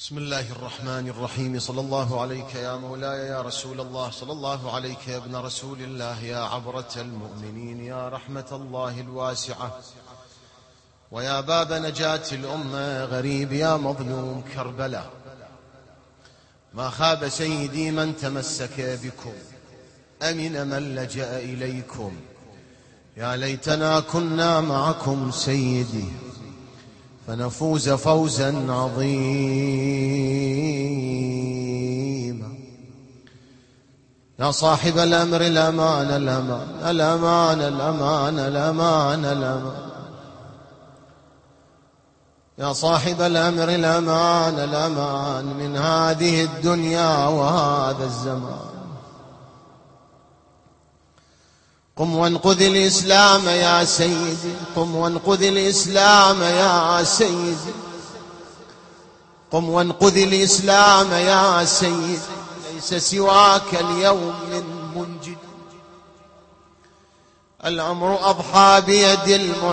بسم الله الرحمن الرحيم. صلى الله عليك يا مولاي يا رسول الله، صلى الله عليك يا ابن رسول الله، يا عبرة المؤمنين، يا رحمة الله الواسعة، ويا باب نجاة الأمة، غريب يا مظلوم كربلاء. ما خاب سيدي من تمسك بكم، أمن من لجأ إليكم. يا ليتنا كنا معكم سيدي فنفوز فوزا عظيما. يا صاحب الأمر الأمان الأمان الأمان الأمان الأمان الأمان، يا صاحب الأمر الأمان الأمان من هذه الدنيا وهذا الزمان. قم وانقذ الإسلام يا سيدي، قم وانقذ الإسلام يا سيدي، قم وانقذ الإسلام يا سيدي، ليس سواك اليوم من منجد. الأمر أضحى بيد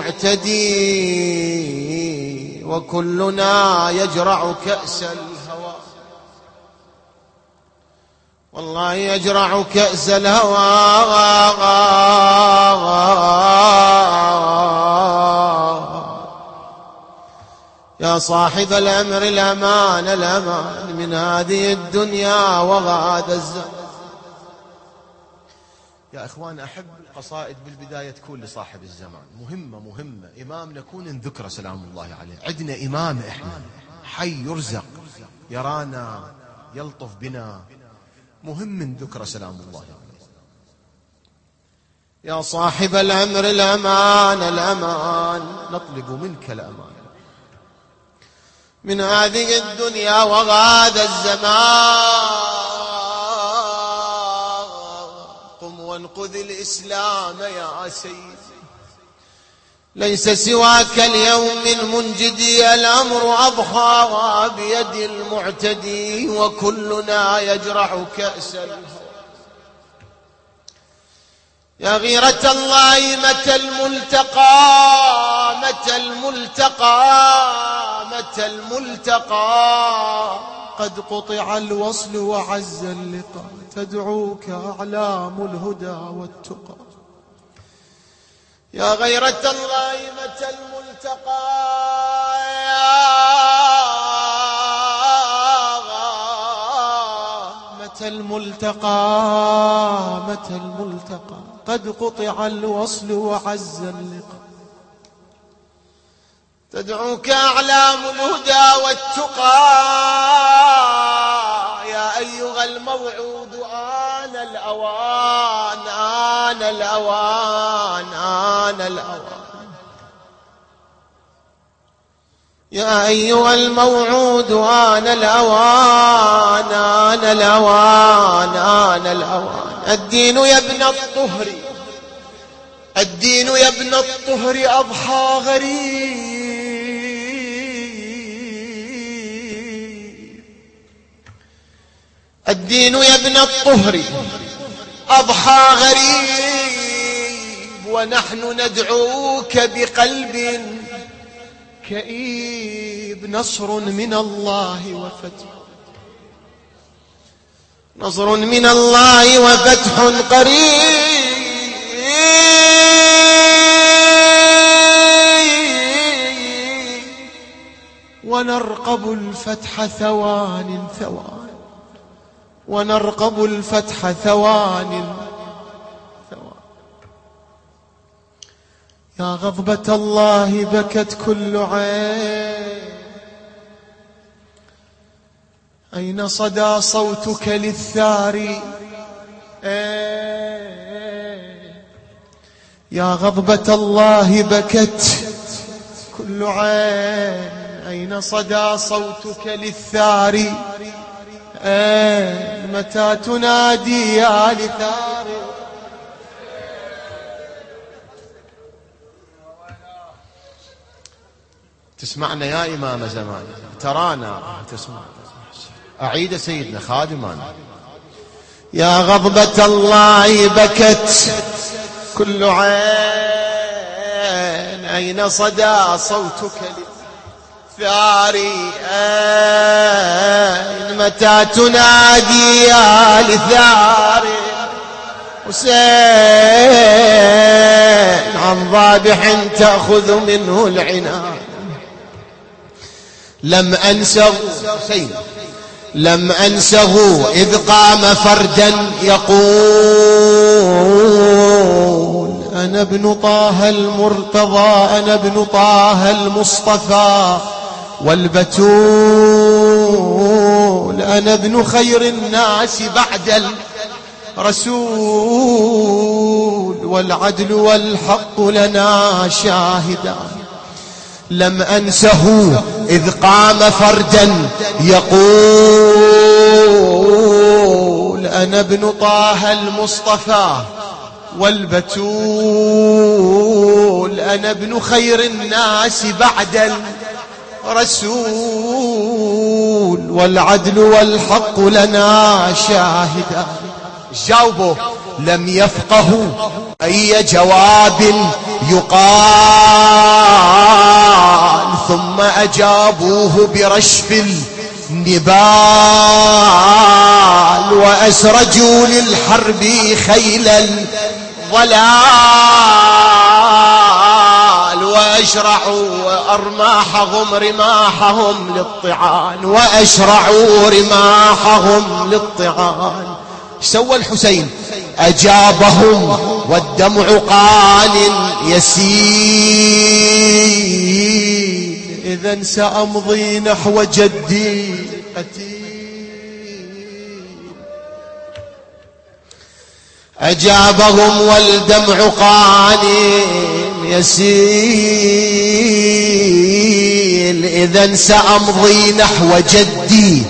المعتدي وكلنا يجرع كأس الهوى، والله يجرع كأس الهوى. يا صاحب الأمر الأمان الأمان من هذه الدنيا وهذا الزمان. يا إخوان، أحب القصائد بالبداية تكون لصاحب الزمان، مهمة إمام نكون نذكره سلام الله عليه. عندنا إمام إحنا حي يرزق يرانا يلطف بنا، مهم نذكره سلام الله عليه. يا صاحب الأمر الأمان الأمان، نطلب منك الأمان من هذه الدنيا وهذا الزمان. قم وانقذ الإسلام يا سيدي، ليس سواك اليوم من منجدي. الأمر أضحى بيد المعتدي وكلنا يجرع كأس الهوى. يا غيرة الله متى الملتقى، متى الملتقى، متى الملتقى. قد قطع الوصل وعز اللقاء، تدعوك أعلام الهدى والتقى. يا غيرة الله متى الملتقى، متى الملتقى، متى الملتقى. قد قطع الوصل وعز اللقاء، تدعوك أعلام الهدى والتقى. يا أيها الموعود آن الأوان، آن الأوان، آن الأوان. يا أيها الموعود آن الأوان، آن الأوان، آن الأوان. الدين يا ابن الطهر، الدين يا ابن الطهر أضحى غريب. الدين يا ابن الطهر أضحى غريب، ونحن ندعوك بقلب كئيب. نصر من الله وفتح، نصر من الله وفتح قريب. ونرقب الفتح ثوان ثوان، ونرقب الفتح ثوان ثوان. يا غضبة الله بكت كل عين، أين صدى صوتك للثار. يا غضبة الله بكت كل عين، أين صدى صوتك للثار. متى تنادي يا لثار. تسمعنا يا إمام زمان، ترانا تسمع. أعيد سيدنا خادمنا. يا غضبة الله بكت كل عين، أين صدى صوتك للثار. متى تنادي يا لثار حسين عن ضابح تأخذ منه العنان. لم أنسه إذ قام فردا يقول أنا ابن طه المرتضى أنا ابن طه المصطفى والبتول أنا ابن خير الناس بعد الرسول والعدل والحق لنا شاهدان. لم أنسه إذ قام فردا يقول أنا ابن طه المصطفى والبتول أنا ابن خير الناس بعد الرسول والعدل والحق لنا شاهدان. جاوبوا لم يفقهوا أي جواب يقال ثم أجابوه برشف النبال وأسرجوا للحرب خيل الضلال وأشرعوا رماحهم للطعان وأشرعوا رماحهم للطعان. سوى الحسين أجابهم والدمع قال يسيل إذن سأمضي نحو جدي قتيل. أجابهم والدمع قال يسيل إذن سأمضي نحو جدي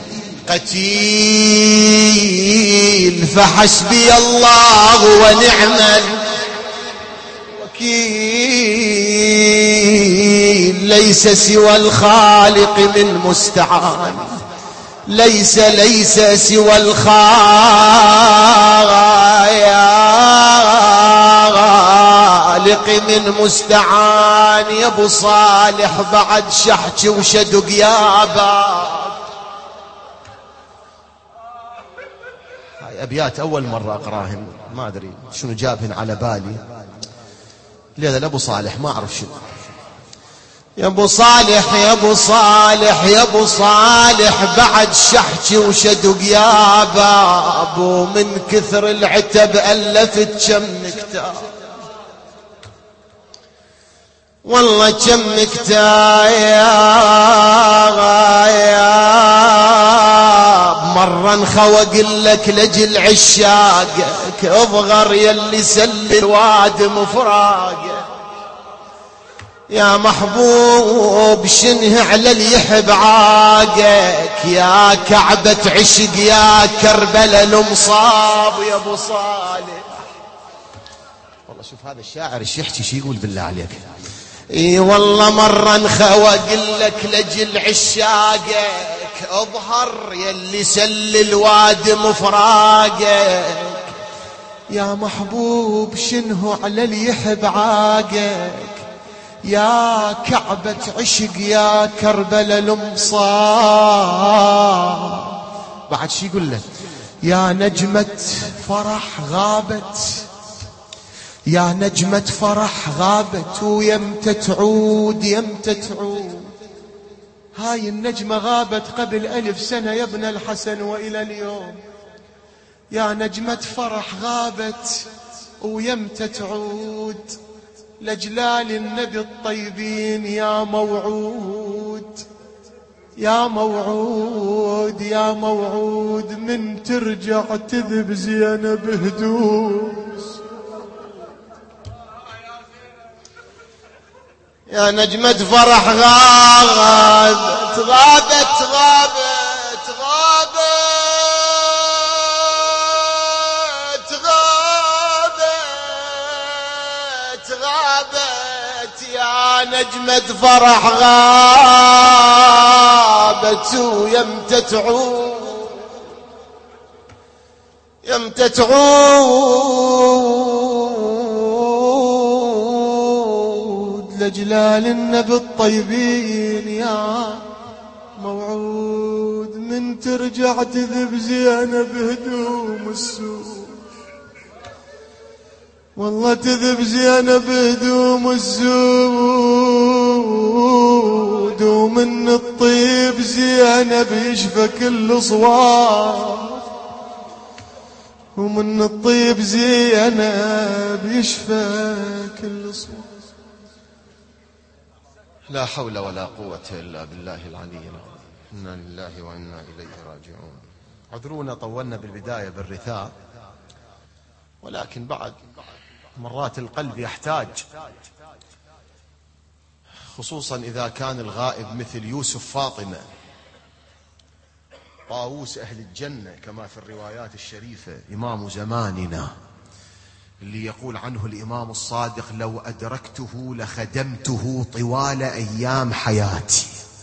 قتيل فحسبي الله ونعم الوكيل ليس سوى الخالق من مستعان ليس سوى الخالق من مستعان. يا ابو صالح بعد شحش وشدق يا باب. أبيات أول مرة أقراهن ما أدري شنو جابهن على بالي لذا لأبو صالح ما أعرف شنو. يا أبو صالح يا أبو صالح يا أبو صالح بعد شحش وشدق يا باب ومن كثر العتب ألفت كم كتاب والله كم كتاب مرة خوق لك لجل عشاقك اضغر يلي سل الواد مفراقه يا محبوب شنه على اللي يحب عاقك يا كعبة عشق يا كربلاء المصاب. يا ابو صالح والله شوف هذا الشاعر ايش يحكي شي يقول بالله عليك. اي والله مرة خوق لك لجل عشاقك اظهر يلي سل الواد مفراقك يا محبوب شنه على اللي يحب عاقك يا كعبة عشق يا كربلاء المصاب. بعد شي يقول له يا نجمة فرح غابت يا نجمة فرح غابت ويمتى تعود يمتى تعود. هاي النجمة غابت قبل 1000 سنة يا ابن الحسن وإلى اليوم. يا نجمة فرح غابت ويمتى تعود لجلال النبي الطيبين يا موعود يا موعود يا موعود من ترجع تذب زينب هدوس. يا نجمة فرح غابت غابت غابت غابت غابت غابت يا نجمة فرح غابت ويمتى تعود يمتى تعود لجلال النبي الطيبين يا موعود. ومن ترجع تذب زينب هدوم السود، والله تذب زينب هدوم الزود، ومن الطيب زينب يشفى كل صواب، ومن الطيب زينب يشفى كل صواب. لا حول ولا قوة إلا بالله العلي العظيم. إنا لله وإنا إليه راجعون. عذرونا طولنا بالبداية بالرثاء، ولكن بعد مرات القلب يحتاج، خصوصا إذا كان الغائب مثل يوسف فاطمة طاووس أهل الجنة كما في الروايات الشريفة، إمام زماننا اللي يقول عنه الإمام الصادق: لو أدركته لخدمته طوال أيام حياتي.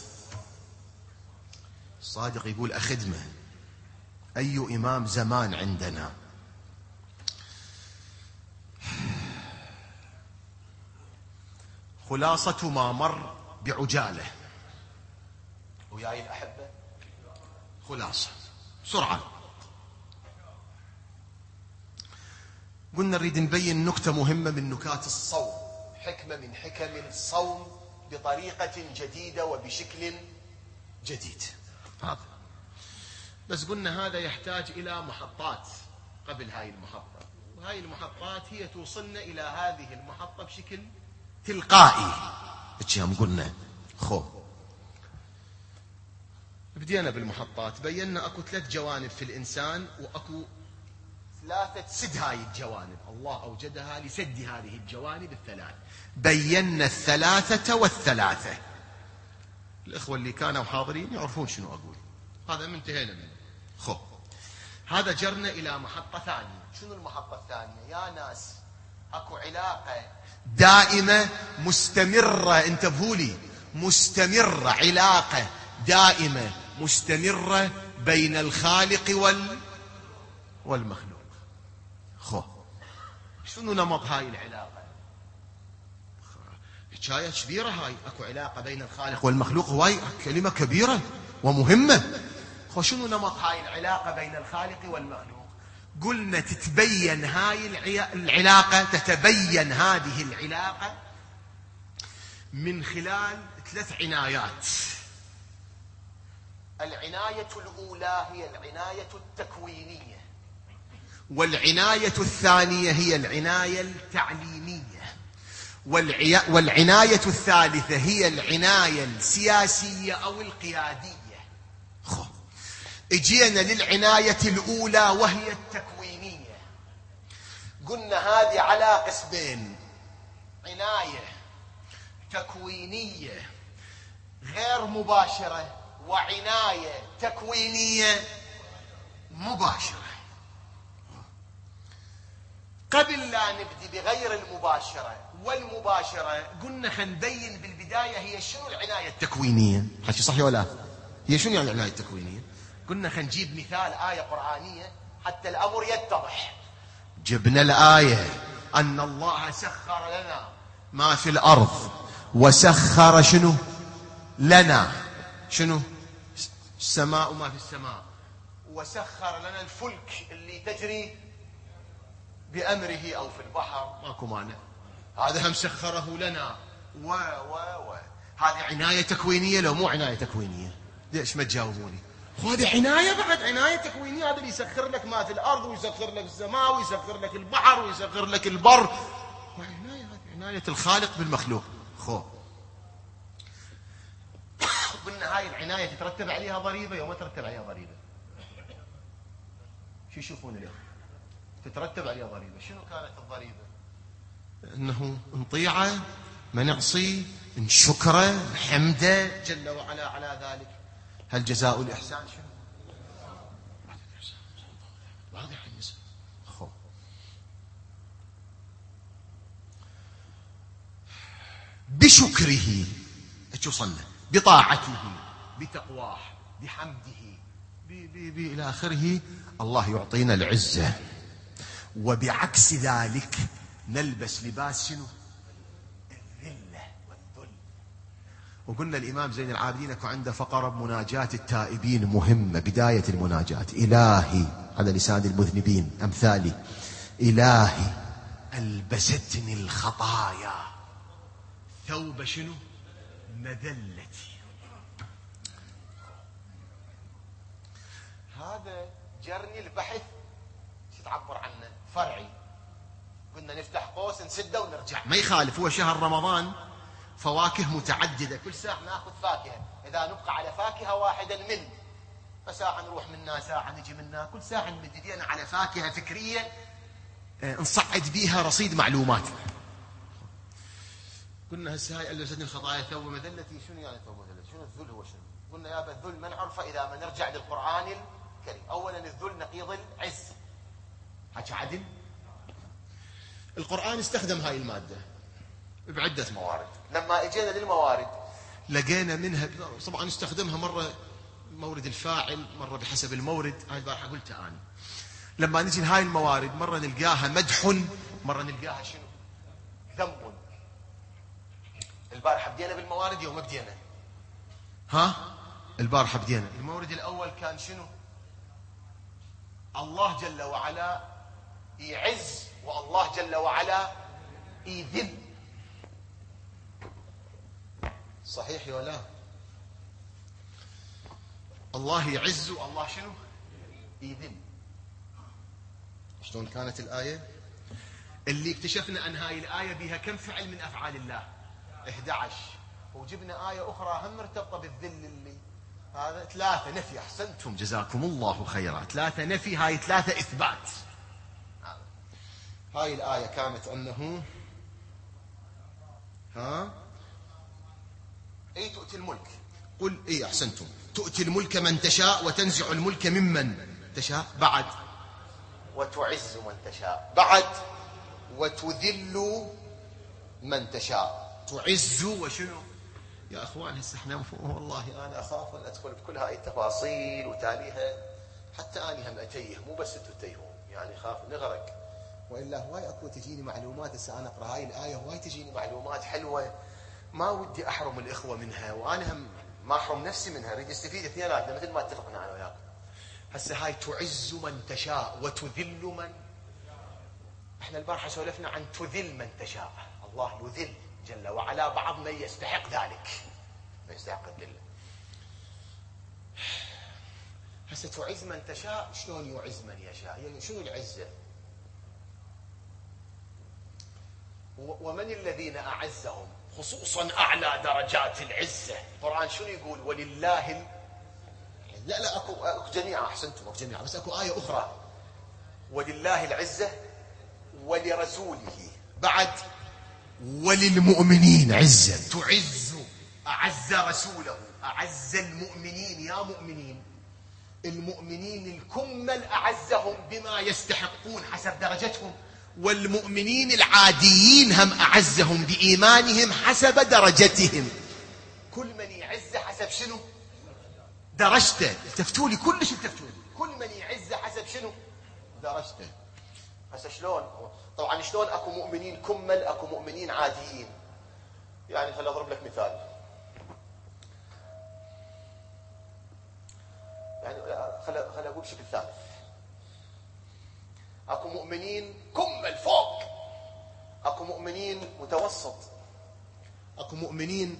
الصادق يقول أخدمه. أي إمام زمان عندنا. خلاصة ما مر بعجالة، وياي الأحبة خلاصة سرعة. قلنا نريد نبين نكتة مهمة من نكات الصوم، حكمة من حكم الصوم بطريقة جديدة وبشكل جديد. هذا بس قلنا هذا يحتاج إلى محطات قبل هاي المحطة، وهاي المحطات هي توصلنا إلى هذه المحطة بشكل تلقائي. بتشام قلنا بدينا بالمحطات، بينا اكو 3 جوانب في الانسان، واكو 3 سد هاي الجوانب، الله اوجدها لسد هذه الجوانب ال3. بينا ال3 وال3. الاخوه اللي كانوا حاضرين يعرفون شنو اقول. هذا انتهينا منه. هذا جرنا الى محطه ثانيه. شنو المحطه الثانيه يا ناس؟ اكو علاقه دائمة مستمرة، انتبهولي، مستمرة، علاقة دائمة مستمرة بين الخالق والمخلوق. شنو نمط هاي العلاقة؟ حكاية كبيرة هاي. اكو علاقة بين الخالق والمخلوق، هاي كلمة كبيرة ومهمة. شنو نمط هاي العلاقة بين الخالق والمخلوق؟ قلنا تتبين هاي العلاقة، تتبين هذه العلاقة من خلال 3 عنايات. العناية الأولى هي العناية التكوينية، والعناية الثانية هي العناية التعليمية، والعناية الثالثة هي العناية السياسية أو القيادية. اجينا للعناية الأولى وهي التكوينية. قلنا هذه على قسمين: عناية تكوينية غير مباشرة، وعناية تكوينية مباشرة. قبل لا نبدي بغير المباشرة والمباشرة، قلنا خنبين بالبداية هي شنو العناية التكوينية. حكي صحيح ولا؟ هي شنو يعني العناية التكوينية؟ قلنا خنجيب مثال آية قرآنية حتى الأمر يتضح. جبنا الآية أن الله سخر لنا ما في الأرض، وسخر شنو لنا؟ شنو؟ السماء وما في السماء، وسخر لنا الفلك اللي تجري بأمره أو في البحر، ماكو مانع. هذا هم سخره لنا هذه عناية تكوينية لو مو عناية تكوينية؟ ليش ما تجاوبوني؟ هذه عناية، بعد عناية تكوينية. هذا اللي يسخر لك ما في الأرض، ويسخر لك السماء، ويسخر لك البحر، ويسخر لك البر. عناية، هذه عناية الخالق بالمخلوق. قلنا هاي العناية تترتب عليها ضريبة وما ترتب عليها ضريبة. شو يشوفون اليوم؟ تترتب عليها ضريبة. شنو كانت الضريبة؟ انه نطيعه، ما نعصي، نشكره، نحمده جل وعلا على ذلك. هل جزاء الإحسان شنو؟ واضح النساء. بشكره توصلنا، بطاعته، بتقواه، بحمده، إلى آخره. الله يعطينا العزة، وبعكس ذلك نلبس لباس شنو؟ الذلة والذل. وقلنا الإمام زين العابدين أكو عنده فقرة بمناجاة التائبين مهمة، بداية المناجاة: إلهي، على لسان المذنبين أمثالي، إلهي ألبستني الخطايا ثوب شنو؟ مذلتي. هذا جرني البحث شو تعبر عنه؟ فرعي. كنا نفتح قوس نسده ونرجع، ما يخالف، هو شهر رمضان فواكه متعددة، كل ساعة ناخذ فاكهة، إذا نبقى على فاكهة واحدة نمل، فساعة نروح منها، ساعة نجي منها، كل ساعة نمد ايدينا على فاكهة فكرية نصعد بيها رصيد معلومات. قلنا هسه هاي ألبستني الخطايا ثوب مذلتي، شنو يعني ثوب مذلتي؟ شنو الذل؟ هو شنو؟ قلنا يابا الذل ما نعرفه إذا ما نرجع للقرآن الكريم. أولا الذل نقيض العز، حكي عدل. القرآن استخدم هاي المادة بعدة موارد. لما اجينا للموارد لقينا منها، طبعا استخدمها مرة مورد الفاعل، مرة بحسب المورد. هاي البارحة قلتها أنا. لما نجي لهاي الموارد مرة نلقاها مدح، مرة نلقاها شنو؟ ذم. البارحة بدينا بالموارد، يوم ما بدينا البارحة بدينا المورد الأول كان شنو؟ الله جل وعلا يعز، والله جل وعلا يذل. صحيح ولا لا؟ الله يعز والله شنو؟ يذل. شلون كانت الآية؟ اللي اكتشفنا أن هاي الآية بها كم فعل من أفعال الله؟ 11. وجبنا آية أخرى هم مرتبطة بالذل، اللي هذا 3 نفي. أحسنتم جزاكم الله خيرا. 3 نفي، هاي 3 إثبات. هاي الآية كانت أنه أي تؤتي الملك، قل إيه أحسنتم، تؤتي الملك من تشاء وتنزع الملك ممن تشاء، بعد وتعز من تشاء، بعد وتذل من تشاء. تعز وشنو؟ يا أخوان هسه احنا والله أنا أخاف أن أدخل بكل هاي التفاصيل وتاليها، حتى أنا هم أتيه، مو بس أنتوا تتيهون، يعني خاف نغرق. وإلا هواي أكو تجيني معلومات، هسه أنا أقرأ هاي الآية هواي تجيني معلومات حلوة، ما ودي أحرم الإخوة منها، وأنا هم ما أحرم نفسي منها، أريد استفيد اثنيناتنا مثل ما اتفقنا أنا وياكم. هسه هاي تعز من تشاء وتذل من، احنا البارحة سولفنا عن تذل من تشاء. الله يذل جل وعلا بعض من يستحق ذلك، ما يستحق الذل. هسه تعز من تشاء، شلون يعز من يشاء؟ يعني شنو العزة؟ ومن الذين أعزهم؟ خصوصا أعلى درجات العزة. القرآن شنو يقول؟ ولله لا أكو جميعا. أحسنتم، أكو جميعا، بس أكو آية أخرى: ولله العزة ولرسوله، بعد وللمؤمنين. عزة، تعز، أعز رسوله، أعز المؤمنين. يا مؤمنين، المؤمنين الكمل أعزهم بما يستحقون حسب درجتهم، والمؤمنين العاديين هم أعزهم بإيمانهم حسب درجتهم. كل من يعز حسب شنو؟ درجته. التفتوا لي كلش، التفتوا لي، كل من يعز حسب شنو؟ درجته. هسه شلون؟ طبعا شلون اكو مؤمنين كمل، اكو مؤمنين عاديين. يعني خل اضرب لك مثال، يعني خل اقول بشكل ثالث. اكو مؤمنين كمل فوق، اكو مؤمنين متوسط، اكو مؤمنين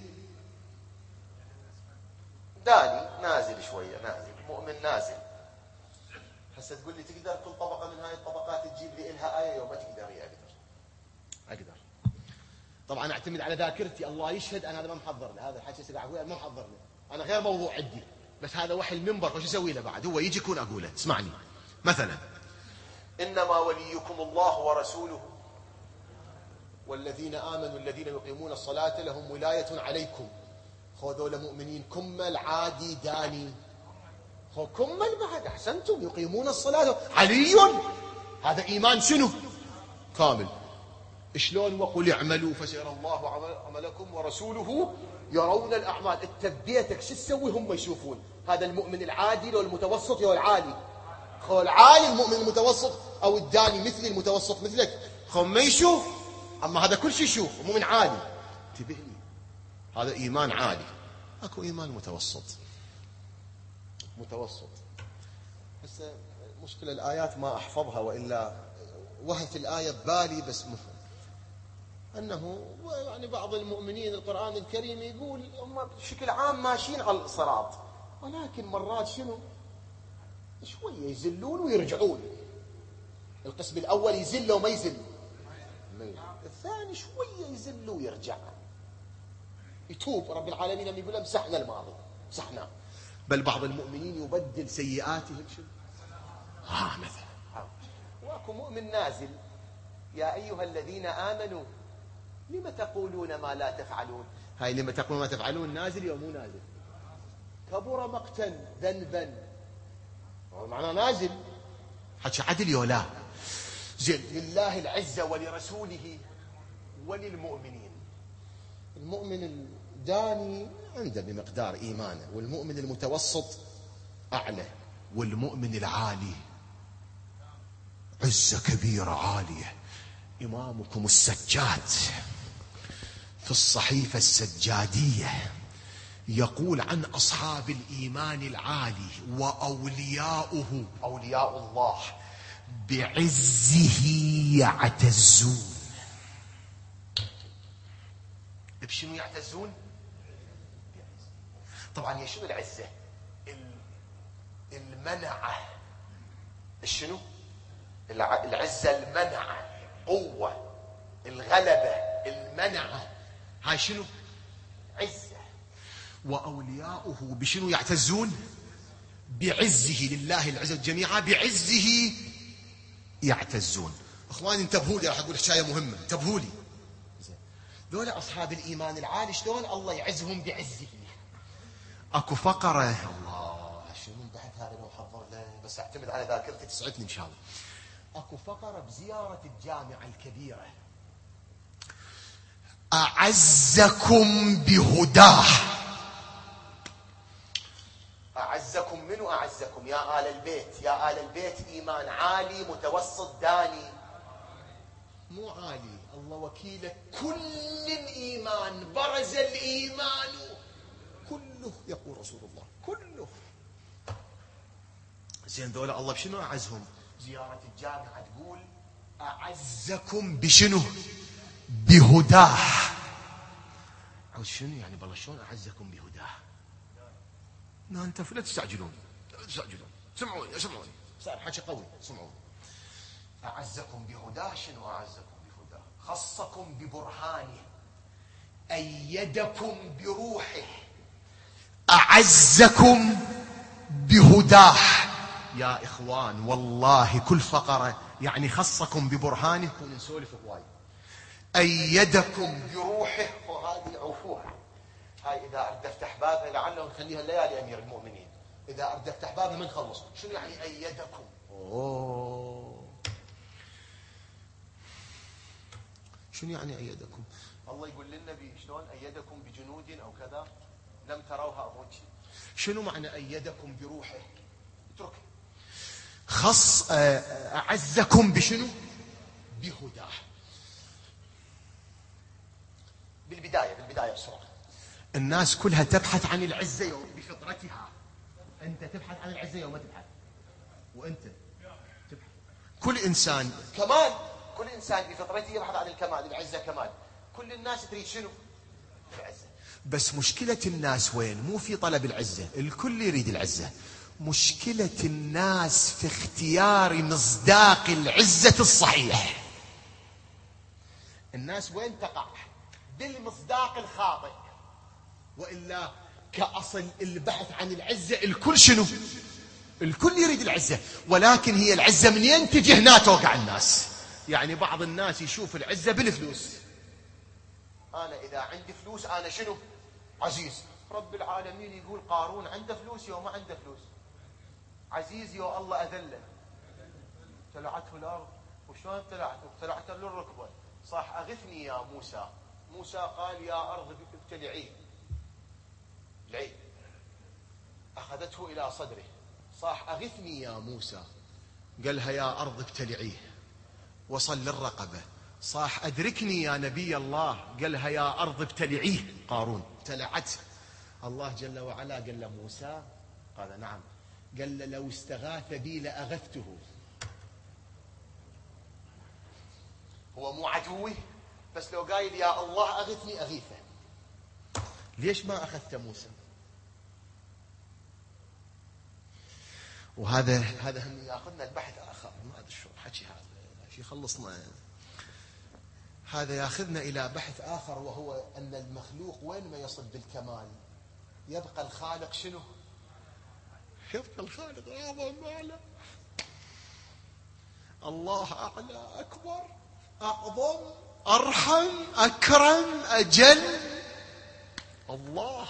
داني نازل شويه، نازل، مؤمن نازل. هسه تقول لي تقدر كل طبقه من هاي الطبقات تجيب لي إلها آية؟ يوم ما تقدر. هي اقدر طبعا اعتمد على ذاكرتي، الله يشهد انا هذا ما محضر له، هذا الحكي اللي اقوله ما محضر له، انا غير موضوع عندي، بس هذا وحي المنبر، وش اسوي له بعد؟ هو يجي يكون اقوله. اسمعني مثلا: انما وليكم الله ورسوله والذين امنوا الذين يقيمون الصلاه لهم ولايه عليكم. هذول مؤمنين كمل، عادي، داني، هو كمل بعد. احسنتم، يقيمون الصلاه، علي، هذا ايمان شنو؟ كامل. شلون؟ وقل اعملوا فسيرى الله عملكم ورسوله يرون الاعمال. انت ببيتك شو تسوي هم يشوفون؟ هذا المؤمن العادي لو المتوسط لو العالي؟ خو العالي المؤمن المتوسط او الداني مثلي المتوسط مثلك، خو ما يشوف، اما هذا كل شيء يشوف، مؤمن عالي. انتبه لي، هذا ايمان عالي. اكو ايمان متوسط. هسه مشكلة الآيات ما أحفظها، وإلا وهت الآية ببالي بس مفهوم أنه يعني بعض المؤمنين القرآن الكريم يقول هم بشكل عام ماشيين على الصراط، ولكن مرات شنو شوية يزلون ويرجعون. القسم الأول يزل وما يزل، الثاني شوية يزل ويرجع، يتوب رب العالمين لما يقول مسحنا الماضي مسحناه. بل بعض المؤمنين يبدل سيئاتهم شنو مثلا واكو مؤمن نازل يا أيها الذين آمنوا لم تقولون ما لا تفعلون. هاي لم تقولون ما تفعلون نازل يوم مو نازل؟ كبر مقتا ذنبا، معناه نازل حكي عدل يولا. زين، لله العزة ولرسوله وللمؤمنين. المؤمن الداني عنده بمقدار إيمانه، والمؤمن المتوسط أعلى، والمؤمن العالي عزة كبيرة عالية. إمامكم السجاد في الصحيفة السجادية يقول عن أصحاب الإيمان العالي وأولياؤه، أولياء الله بعزه يعتزون. بشنو يعتزون؟ طبعا هي شنو العزة؟ المنعة. شنو العزة؟ المنعة، قوة، الغلبة، المنعة. هاي شنو؟ عزة. وأولياؤه بشنو يعتزون؟ بعزه. لله العزة جميعا، بعزه يعتزون. اخواني انتبهوا لي، راح اقول حكايه مهمه، انتبهوا لي. ذولا اصحاب الايمان العالي شلون الله يعزهم بعزه. اكو فقره، الله شنو البحث هذا لو حضر له، بس اعتمد على ذاكرتي تسعدني ان شاء الله. اكو فقره بزياره الجامعه الكبيره: اعزكم بهداه. أعزكم منو؟ أعزكم يا آل البيت. يا آل البيت إيمان عالي متوسط داني؟ مو عالي، الله وكيلك. كل الإيمان برز الإيمان كله، يقول رسول الله كله. زين ذولا الله بشنو أعزهم؟ زيارة الجامعة تقول أعزكم بشنو؟ بهداه. أو شنو يعني بالله شلون أعزكم بهداه؟ لا انت لا تستعجلون، سمعوني صار حكي قوي، سمعوني. أعزكم بهداه. شنو أعزكم بهداه؟ خصكم ببرهانه، أيدكم بروحه، أعزكم بهداه. يا إخوان والله كل فقرة يعني خصكم ببرهانه كون نسولف هواي. أيدكم بروحه، وهذه عفوها. هاي إذا أردت أفتح بابها لعله نخليها الليالي أمير المؤمنين. إذا أردت أفتح بابها ما نخلص. شنو يعني أيدكم؟ شنو يعني أيدكم؟ الله يقول للنبي شلون أيدكم بجنود أو كذا لم تروها أبوك. شنو معنى أيدكم بروحه؟ اترك. خص أعزكم بشنو؟ بهداه. بالبداية بسرعة. الناس كلها تبحث عن العزة يوم بفطرتها. أنت تبحث عن العزة يوم ما تبحث، وأنت تبحث. كل إنسان بفطرته يبحث عن الكمال، العزة كمال. كل الناس تريد شنو؟ العزة. بس مشكلة الناس وين؟ مو في طلب العزة، الكل يريد العزة. مشكلة الناس في اختيار مصداق العزة الصحيح. الناس وين تقع؟ بالمصداق الخاطئ. وإلا كأصل البحث عن العزة الكل شنو؟ الكل يريد العزة، ولكن هي العزة منين تجي؟ هنا توقع الناس. يعني بعض الناس يشوف العزة بالفلوس. أنا إذا عندي فلوس أنا شنو؟ عزيز. رب العالمين يقول قارون عنده فلوس يوم ما عنده فلوس عزيز، يا الله أذله ابتلعته الأرض. وشلون ابتلعته؟ ابتلعته للركبة. صح أغثني يا موسى. موسى قال يا أرض ابتلعيه. العين أخذته إلى صدره. صاح أغثني يا موسى، قالها يا أرض ابتلعيه. وصل للرقبة. صاح أدركني يا نبي الله، قالها يا أرض ابتلعيه. قارون ابتلعته. الله جل وعلا قال له موسى، قال نعم، قال له لو استغاث بي لأغثته. هو مو عدوي، بس لو قايل يا الله أغثني أغيثه. ليش ما أخذت موسى؟ وهذا هم ياخذنا البحث آخر، ما أدري شو حكي هذا، شي خلصنا. هذا ياخذنا إلى بحث آخر، وهو أن المخلوق وين ما يصل بالكمال يبقى الخالق شنو؟ يبقى الخالق أعظم أعلى. الله أعلى أكبر أعظم أرحم أكرم أجل. الله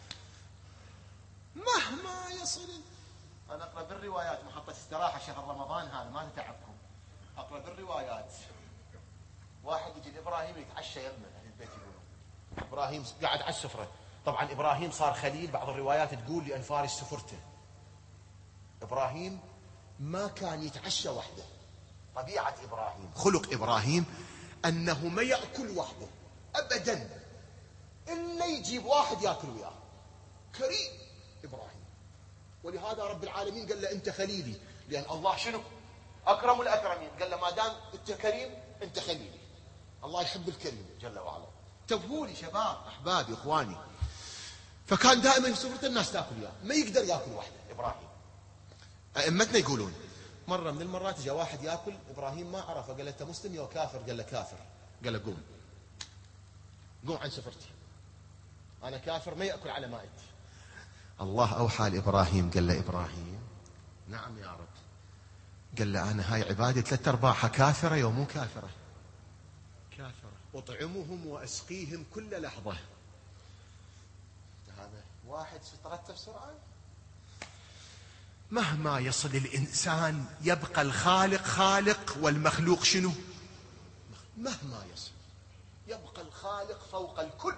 مهما يصل. أنا أقرأ بالروايات، محطة استراحة شهر رمضان هذا ما تتعبكم، أقرأ بالروايات. واحد يجي لإبراهيم يتعشى يمه، أهل البيت يقولون إبراهيم قاعد على السفرة. طبعا إبراهيم صار خليل، بعض الروايات تقول لأن فارس سفرته. إبراهيم ما كان يتعشى وحده، طبيعة إبراهيم خلق إبراهيم أنه ما يأكل وحده أبدا، إلا يجيب واحد يأكل وياه. كريم إبراهيم، ولهذا رب العالمين قال له أنت خليلي، لأن الله شنو؟ أكرم الأكرمين. قال له ما دام أنت كريم أنت خليلي. الله يحب الكريم جل وعلا. تبهولي شباب أحبابي إخواني. فكان دائما سفرة الناس تأكل وياه، ما يقدر يأكل وحده إبراهيم. أئمتنا يقولون مرة من المرات جاء واحد يأكل، إبراهيم ما عرفه، قال له أنت مسلم يا كافر؟ قال له كافر. قال له قوم عن سفرتي، أنا كافر ما يأكل على مائتي. الله أوحى لإبراهيم قال له إبراهيم نعم يا رب. قال له أنا هاي عبادة 3/4 كافرة يوم مو كافرة، كافرة أطعمهم وأسقيهم كل لحظة. هذا واحد فطرته بسرعة. مهما يصل الإنسان يبقى الخالق خالق والمخلوق شنو؟ مهما يصل يبقى الخالق فوق الكل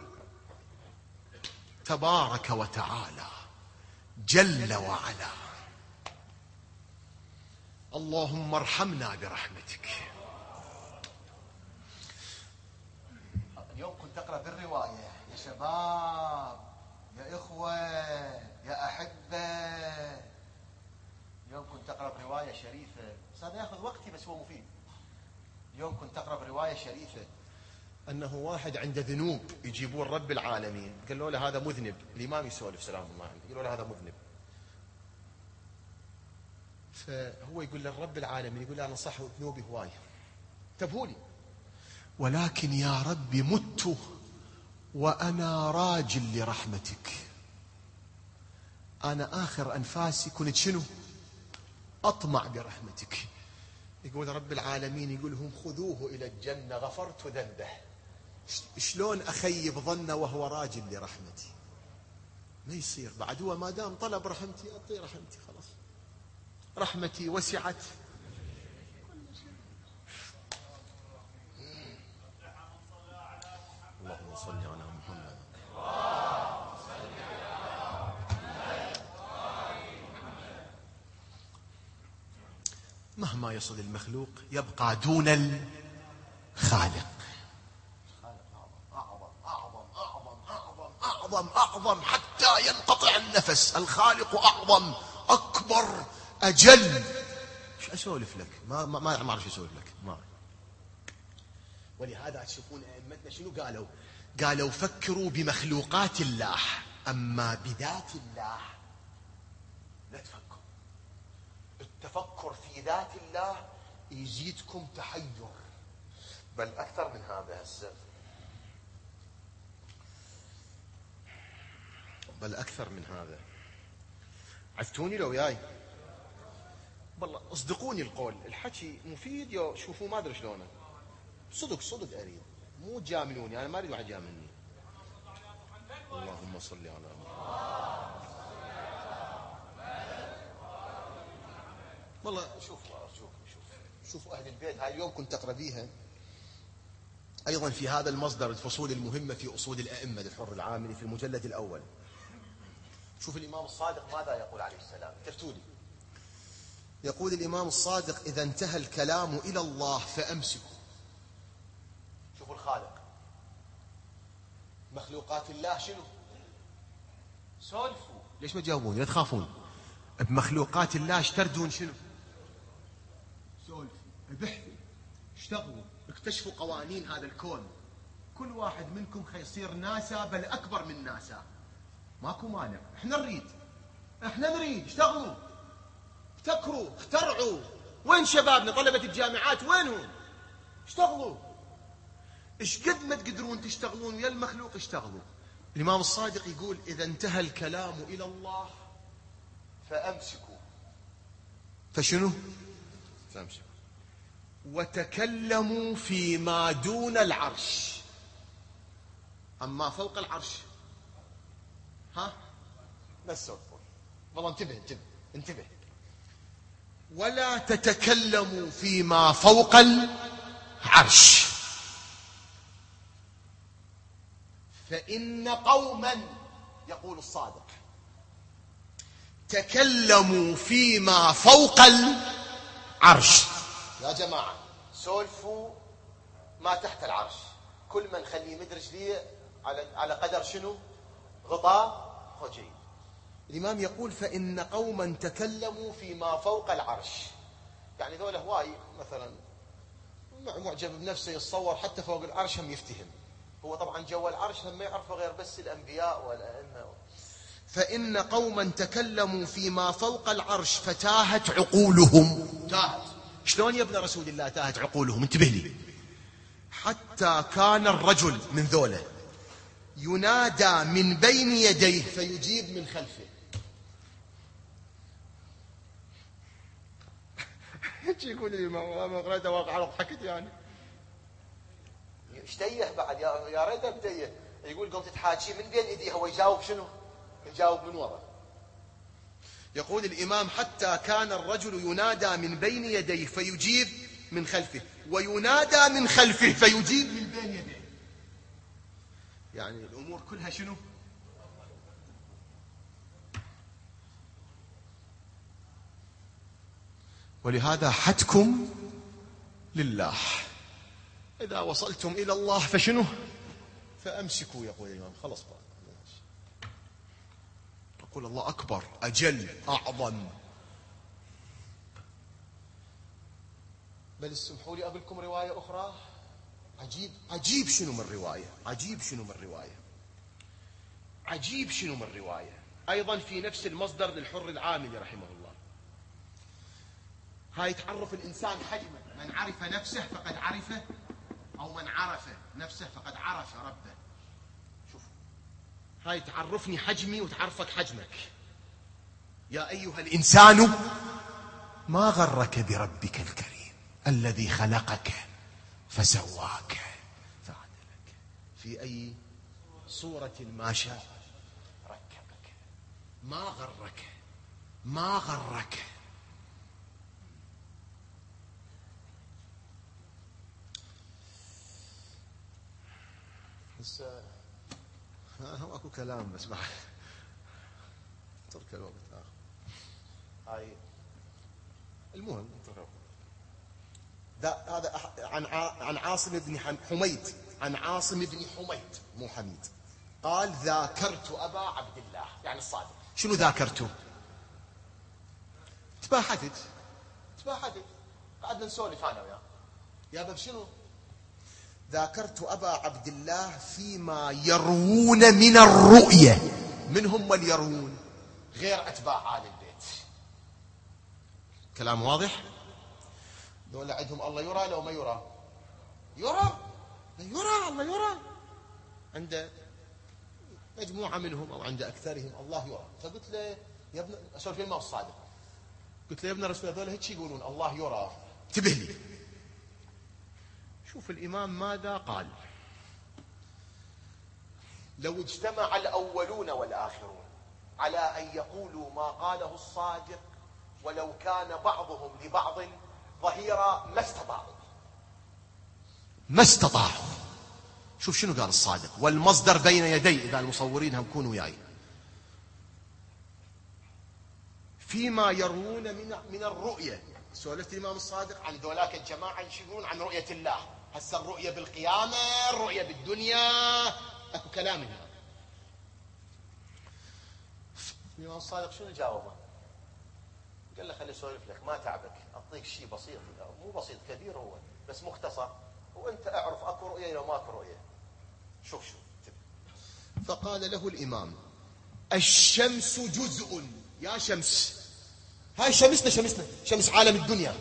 تبارك وتعالى جل وعلا. اللهم ارحمنا برحمتك. اليوم كنت أقرأ بالرواية يا شباب يا إخوة يا أحبة، اليوم كنت أقرأ برواية شريفة، بس هذا يأخذ وقتي بس هو مفيد. اليوم كنت أقرأ برواية شريفة أنه واحد عنده ذنوب يجيبون رب العالمين، قالوا له هذا مذنب. الإمام يسولف سلام الله عليه، قالوا له هذا مذنب، فهو يقول للرب العالمين، يقول له أنا صح ذنوبي هواية تبهولي، ولكن يا ربي مت وأنا راجل لرحمتك. أنا آخر أنفاسي كنت شنو؟ أطمع برحمتك. يقول رب العالمين يقول لهم خذوه إلى الجنة غفرت ذنبه. شلون أخيب ظنه وهو راجل لرحمتي؟ ما يصير. بعد هو ما دام طلب رحمتي أعطي رحمتي، خلاص رحمتي وسعت كل شيء. اللهم صل على محمد. مهما يصل المخلوق يبقى دون الخالق. أعظم حتى ينقطع النفس. الخالق أعظم أكبر أجل. شو أسولف لك؟ ما أعرف أسولف لك ما. ولهذا تشوفون أئمتنا شنو قالوا؟ قالوا فكروا بمخلوقات الله، أما بذات الله لا تفكروا. التفكر في ذات الله يزيدكم تحير، بل أكثر من هذا هسه، بل أكثر من هذا. عفتوني لو وياي والله، اصدقوني القول، الحكي مفيد يا شوفوا ما أدري شلونه. صدق أريد، مو تجاملوني، أنا ما أريد واحد يجاملني. اللهم صل على محمد. والله شوفوا أهل البيت. هاي اليوم كنت أقرأ بيها أيضا في هذا المصدر، الفصول المهمة في أصول الأئمة للحر العاملي في المجلد الأول. شوف الإمام الصادق ماذا يقول عليه السلام، تفتولي. يقول الإمام الصادق إذا انتهى الكلام إلى الله فأمسكوا. شوفوا الخالق، مخلوقات الله شنو؟ سولفوا. ليش ما تجاوبون؟ لا تخافون. بمخلوقات الله ايش تردون؟ شنو؟ سولفوا، ابحثوا، اشتغلوا، اكتشفوا قوانين هذا الكون. كل واحد منكم خيصير ناسا، بل أكبر من ناسا. ماكو مانع. احنا نريد. اشتغلوا، ابتكروا، اخترعوا. وين شبابنا طلبة الجامعات؟ وينهم؟ اشتغلوا. ايش قد ما تقدرون تشتغلون ويا المخلوق اشتغلوا. الإمام الصادق يقول: إذا انتهى الكلام إلى الله فأمسكوا. فشنو؟ فأمسكوا. وتكلموا فيما دون العرش. أما فوق العرش لا تسولفون. والله انتبه. ولا تتكلموا فيما فوق العرش، فإن قوما، يقول الصادق، تكلموا فيما فوق العرش. يا جماعة سولفوا ما تحت العرش. كل من خليه مدرج لي على قدر شنو؟ غطاء خجي. الإمام يقول: فإن قوما تكلموا فيما فوق العرش. يعني ذولا هواي مثلا معجب بنفسه، يتصور حتى فوق العرش هم يفتهم. هو طبعا جو العرش هم ما يعرفه غير بس الأنبياء والأئمة. فإن قوما تكلموا فيما فوق العرش فتاهت عقولهم. تاهت. شلون يا ابن رسول الله تاهت عقولهم؟ انتبه لي. حتى كان الرجل من ذولا ينادى من بين يديه فيجيب من خلفه. يقول لي ما قريته واقع ضحكت يعني. اشتيه بعد يا ريته بتيه. يقول: قمت تحاكي من بين ايديها ويجاوب شنو؟ يجاوب من وراء. يقول الإمام: حتى كان الرجل ينادى من بين يديه فيجيب من خلفه، وينادى من خلفه فيجيب من بين يديه. يعني الأمور كلها شنو؟ ولهذا حدكم لله. إذا وصلتم إلى الله فشنو؟ فأمسكوا. يقول الإمام: خلص بقى. يقول: الله أكبر، أجل، أعظم. بل اسمحوا لي أقولكم رواية أخرى. عجيب شنو من رواية. أيضا في نفس المصدر للحر العاملي رحمه الله. هاي تعرف الإنسان حجمه. من عرف نفسه فقد عرفه، أو من عرف نفسه فقد عرف ربه. شوف، هاي تعرفني حجمي وتعرفك حجمك. يا أيها الإنسان ما غرك بربك الكريم الذي خلقك فسواك فعدلك في أي صورة ما شاء ركبك. ما غرك. بس هو اكو كلام بس ترك الوقت آخر. هاي المهم هذا عن عاصم بن حميد. عن عاصم بن حميد مو حميد. قال: ذاكرت أبا عبد الله. يعني الصادق. شنو ذاكرته؟ تباحثت. قعدنا نسولف انا وياه. يا باب شنو؟ ذاكرت أبا عبد الله فيما يروون من الرؤية. من هم اللي يروون؟ غير أتباع آل البيت. كلام واضح؟ دول عندهم الله يرى لو ما يرى؟ يرى الله يرى. عند مجموعة منهم أو عند أكثرهم الله يرى. فقلت له: يا ابن، أسولف في الماء الصادق، قلت له: يا ابن رسول الله، هذول هيك يقولون الله يرى. انتبه لي. شوف الإمام ماذا قال: لو اجتمع الأولون والآخرون على أن يقولوا ما قاله الصادق ولو كان بعضهم لبعض ظهيرا ما استطاعوا. شوف شنو قال الصادق، والمصدر بين يدي إذا المصورين هم كونوا وياي. فيما يروون من الرؤية. سولفت الإمام الصادق عن ذولاك الجماعة يشيرون عن رؤية الله. هسه الرؤية بالقيامة، الرؤية بالدنيا، اكو كلام هنا. الإمام الصادق شنو جاوبه؟ قال له خلي أسولف لك، ما تعبك، أعطيك شيء بسيط، مو بسيط كبير هو بس مختصر، وأنت أعرف أكو رؤية لو ماكو رؤية. شوف فقال له الإمام: الشمس جزء، يا شمس، هاي شمسنا شمس عالم الدنيا،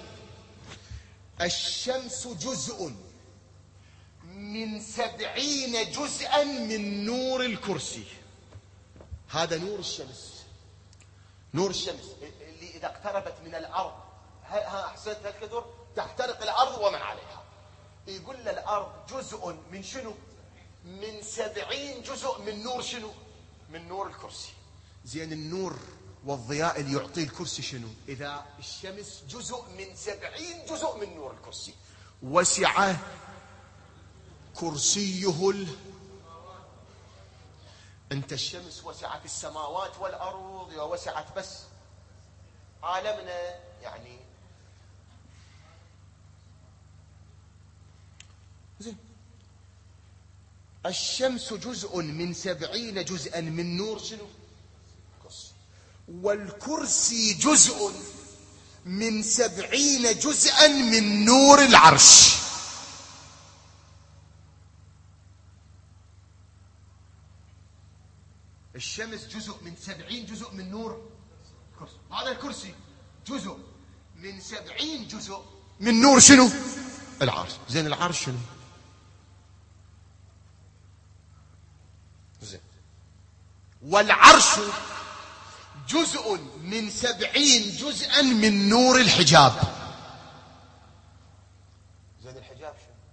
الشمس جزء من 70 جزءا من نور الكرسي. هذا نور الشمس، نور الشمس اللي إذا اقتربت من الأرض، ها أحسنت هالكدر، تحترق الأرض ومن عليها. يقول للأرض جزء من شنو؟ من 70 جزء من نور شنو؟ من نور الكرسي. زين النور والضياء اللي يعطيه الكرسي شنو؟ إذا الشمس جزء من 70 جزء من نور الكرسي، وسع كرسيه أنت الشمس وسعت السماوات والأرض، وسعت بس عالمنا يعني. زين الشمس جزء من 70 جزءا من نور شنو؟ كرسي. والكرسي جزء من 70 جزءا من نور العرش. الشمس جزء من 70 جزء من نور الكرسي، هذا الكرسي جزء من 70 جزء من نور شنو؟ العرش. زين العرش شنو؟ زين والعرش جزء من 70 جزءا من نور الحجاب. زين الحجاب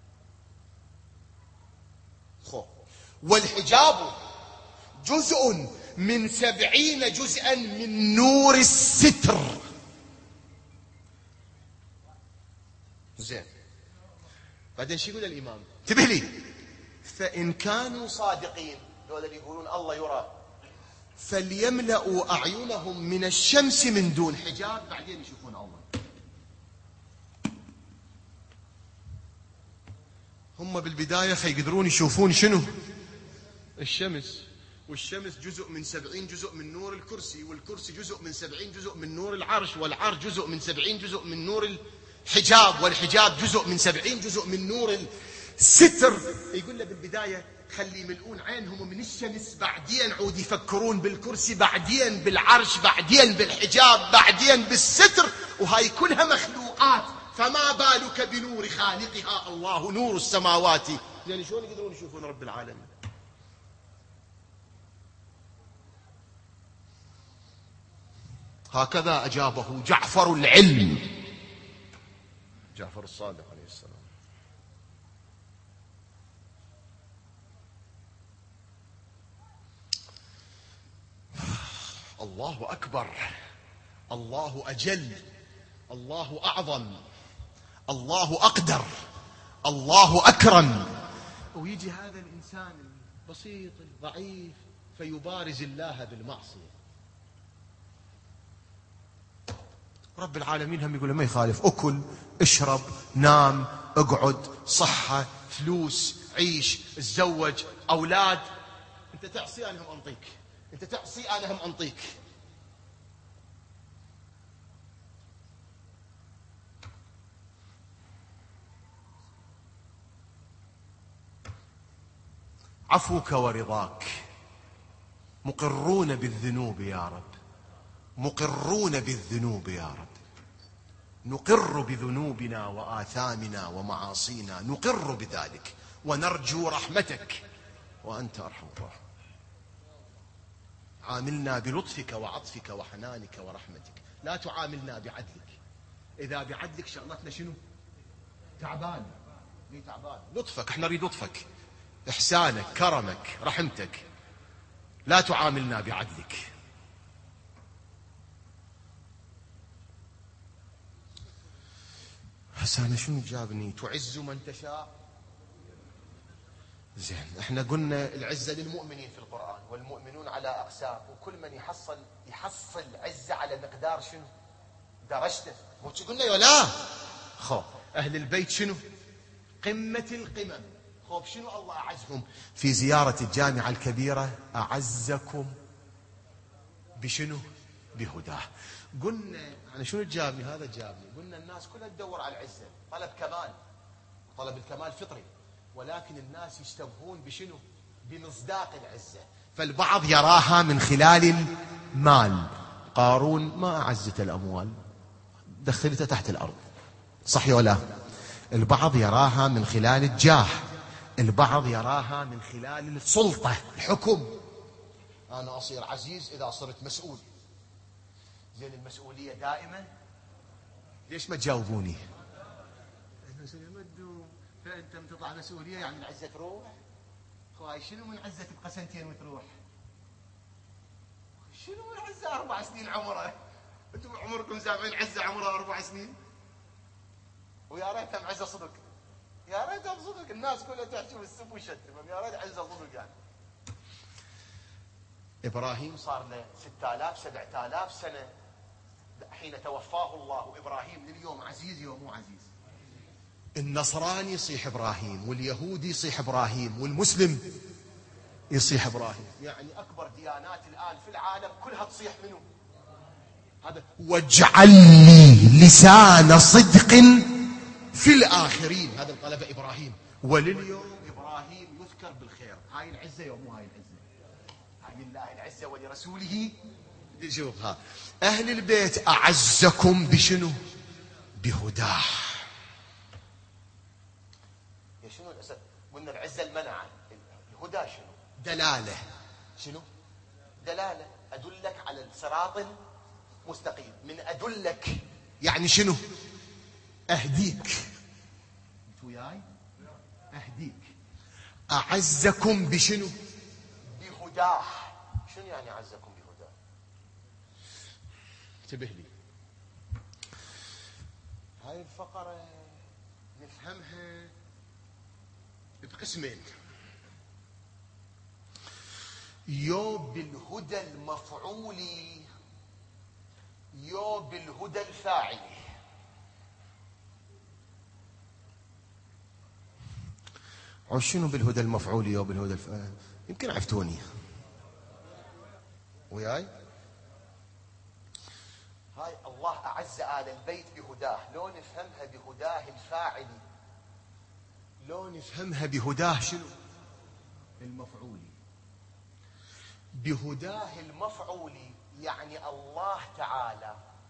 شنو؟ والحجاب جزء من 70 جزءا من نور الستر. زين بعدين شو يقول الإمام؟ انتبه لي: فإن كانوا صادقين، دول اللي يقولون الله يرى، فليملأوا أعينهم من الشمس من دون حجاب، بعدين يشوفون الله. هم بالبداية يقدرون يشوفون شنو؟ الشمس، والشمس جزء من 70 جزء من نور الكرسي، والكرسي جزء من 70 جزء من نور العرش، والعرش جزء من 70 جزء من نور الحجاب، والحجاب جزء من 70 جزء من نور الستر. يقول له بالبداية خلي يملؤون عينهم من الشمس، بعدين عود يفكرون بالكرسي، بعدين بالعرش، بعدين بالحجاب، بعدين بالستر، وهاي كلها مخلوقات، فما بالك بنور خالقها الله نور السماوات. يعني شلون يقدرون يشوفون رب العالمين؟ هكذا أجابه جعفر العلم، جعفر الصادق عليه السلام. الله أكبر، الله أجل، الله أعظم، الله أقدر، الله أكرم. ويجي هذا الإنسان البسيط الضعيف فيبارز الله بالمعصية. رب العالمين هم يقول ما يخالف، أكل، اشرب، نام، اقعد، صحة، فلوس، عيش، تزوج، أولاد. أنت تعصي أنا هم أنطيك، أنت تعصي أنا هم أنطيك. عفوك ورضاك، مقرون بالذنوب يا رب، مقرون بالذنوب يا رب. نقر بذنوبنا وآثامنا ومعاصينا، نقر بذلك ونرجو رحمتك وأنت أرحم الراحمين. عاملنا بلطفك وعطفك وحنانك ورحمتك، لا تعاملنا بعدلك. إذا بعدلك شغلتنا شنو؟ تعبان، ليه تعبان؟ لطفك، احنا نريد لطفك، إحسانك، كرمك، رحمتك، لا تعاملنا بعدلك. هسه أنا شنو جابني؟ تعز من تشاء. زين احنا قلنا العزة للمؤمنين في القرآن، والمؤمنون على أقسام، وكل من يحصل عزة على مقدار شنو؟ درجته. مو قلنا ولا؟ خو أهل البيت شنو؟ قمة القمم. خو شنو الله أعزهم؟ في زيارة الجامعة الكبيرة أعزكم بشنو؟ بهداه. قلنا أنا شنو جابني؟ هذا جابني. قلنا الناس كلها تدور على العزة، طلب كمال، طلب الكمال فطري، ولكن الناس يشتبهون بشنو؟ بمصداق العزة. فالبعض يراها من خلال المال. قارون ما أعزت الأموال، دخلته تحت الأرض، صح ولا لا؟ البعض يراها من خلال الجاه، البعض يراها من خلال السلطة، الحكم. أنا أصير عزيز إذا صرت مسؤول. زين المسؤولية دائما؟ ليش ما تجاوبوني؟ المسؤولية ما تدوم، فأنت من تطلع مسؤولية يعني العزة تروح؟ خواي شنو من عزة تبقى سنتين وتروح؟ شنو من عزة 4 سنين عمره؟ أنتم عمركم سامعين عزة عمرها 4 سنين؟ ويا ريتها عزة صدق، يا ريتها بصدق. الناس كلها تحكي بالسب والشتم، يا ريت عزة صدق يعني. إبراهيم صار له 6000 7000 سنة حين توفاه الله، وإبراهيم لليوم عزيز يوم مو عزيز. النصراني يصيح إبراهيم، واليهودي يصيح إبراهيم، والمسلم يصيح إبراهيم. يعني أكبر ديانات الآن في العالم كلها تصيح منه هذا. واجعل لي لسان صدق في الآخرين، هذا طلب إبراهيم. ولليوم إبراهيم يذكر بالخير. هاي العزة يوم مو هاي العزة؟ هاي لله العزة ولرسوله. شوفها أهل البيت أعزكم بشنو؟ بهداه. يا شنو الأسد؟ قلنا العزة المنعة، الهدى شنو؟ دلالة. شنو؟ دلالة. أدلك على الصراط المستقيم. من أدلك يعني شنو؟ أهديك. أنت وياي؟ أهديك. أعزكم بشنو؟ بهداه. شنو يعني أعزكم بهداه؟ انتبه لي، هاي الفقرة نفهمها بقسمين. يو بالهدى المفعولي، يو بالهدى الفاعلي. شنو بالهدى المفعولي يو بالهدى الفاعلي؟ يمكن عفتوني وياي. هاي الله أعز آل البيت بهداه، لو نفهمها بهداه الفاعلي، لو نفهمها بهداه شنو؟ المفعولي. بهداه المفعولي يعني الله تعالى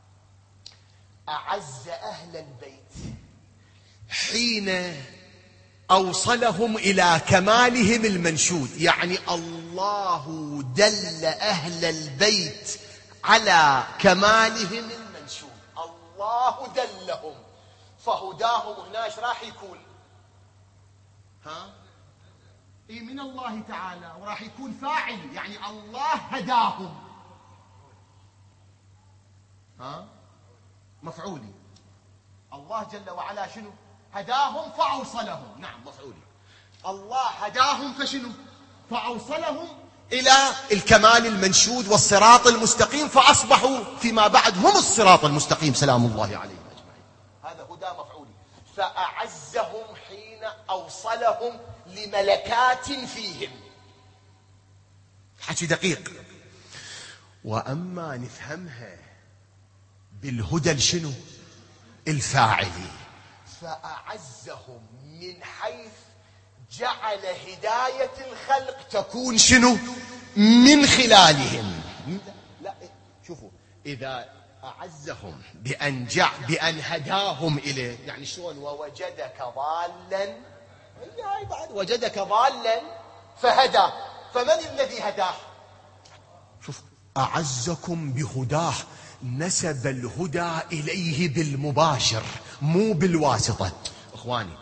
أعز أهل البيت حين أوصلهم إلى كمالهم المنشود. يعني الله دل أهل البيت على كمالهم المنشود، الله دلهم. فهداهم هنا ايش راح يكون؟ اي من الله تعالى، وراح يكون فاعل، يعني الله هداهم. مفعولي. الله جل وعلا شنو؟ هداهم فأوصلهم. نعم مفعولي. الله هداهم فشنو؟ فأوصلهم إلى الكمال المنشود والصراط المستقيم، فأصبحوا فيما بعد هم الصراط المستقيم سلام الله عليهم أجمعين. هذا هدى مفعولي. فأعزهم حين أوصلهم لملكات فيهم. حكي دقيق. وأما نفهمها بالهدى الشنو؟ الفاعلي. فأعزهم من حيث جعل هداية الخلق تكون شنو؟ من خلالهم. لا شوفوا، إذا أعزهم بأن هداهم إليه، يعني شلون؟ ووجدك ضالا، بعد وجدك ضالا فهدى. فمن الذي هداه؟ شوف، أعزكم بهداه، نسب الهدى إليه بالمباشر مو بالواسطة. إخواني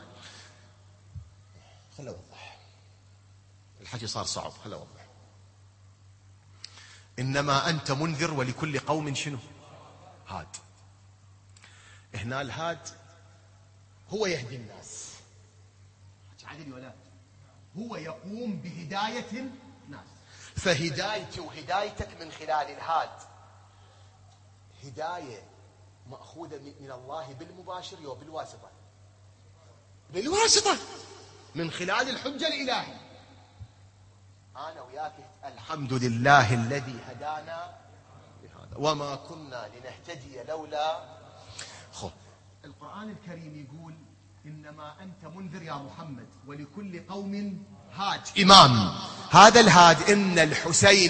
خلنا أوضح، الحكي صار صعب، خلنا أوضح. إنما أنت منذر ولكل قوم شنو؟ هاد. هنا الهاد هو يهدي الناس، عدل ولا هو يقوم بهداية الناس. فهدايتي وهدايتك من خلال الهاد هداية مأخوذة من الله بالمباشر أو بالواسطة؟ بالواسطة، من خلال الحجة الإلهية. أنا وياك الحمد لله الذي هدانا وما كنا لنهتدي لولا. القرآن الكريم يقول إنما أنت منذر يا محمد ولكل قوم هاد إمام. هذا الهاد إن الحسين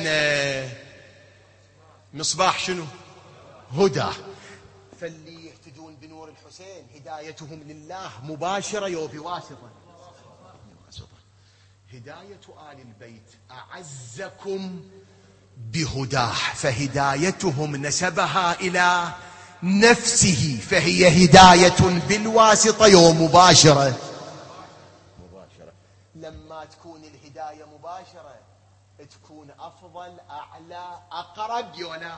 مصباح شنو؟ هدى. فاللي يهتدون بنور الحسين هدايتهم لله مباشرة يو بواسطة. هداية آل البيت أعزكم بهداه، فهدايتهم نسبها إلى نفسه، فهي هداية بالواسطة يو مباشرة. لما تكون الهداية مباشرة تكون أفضل، أعلى، أقرب يولا.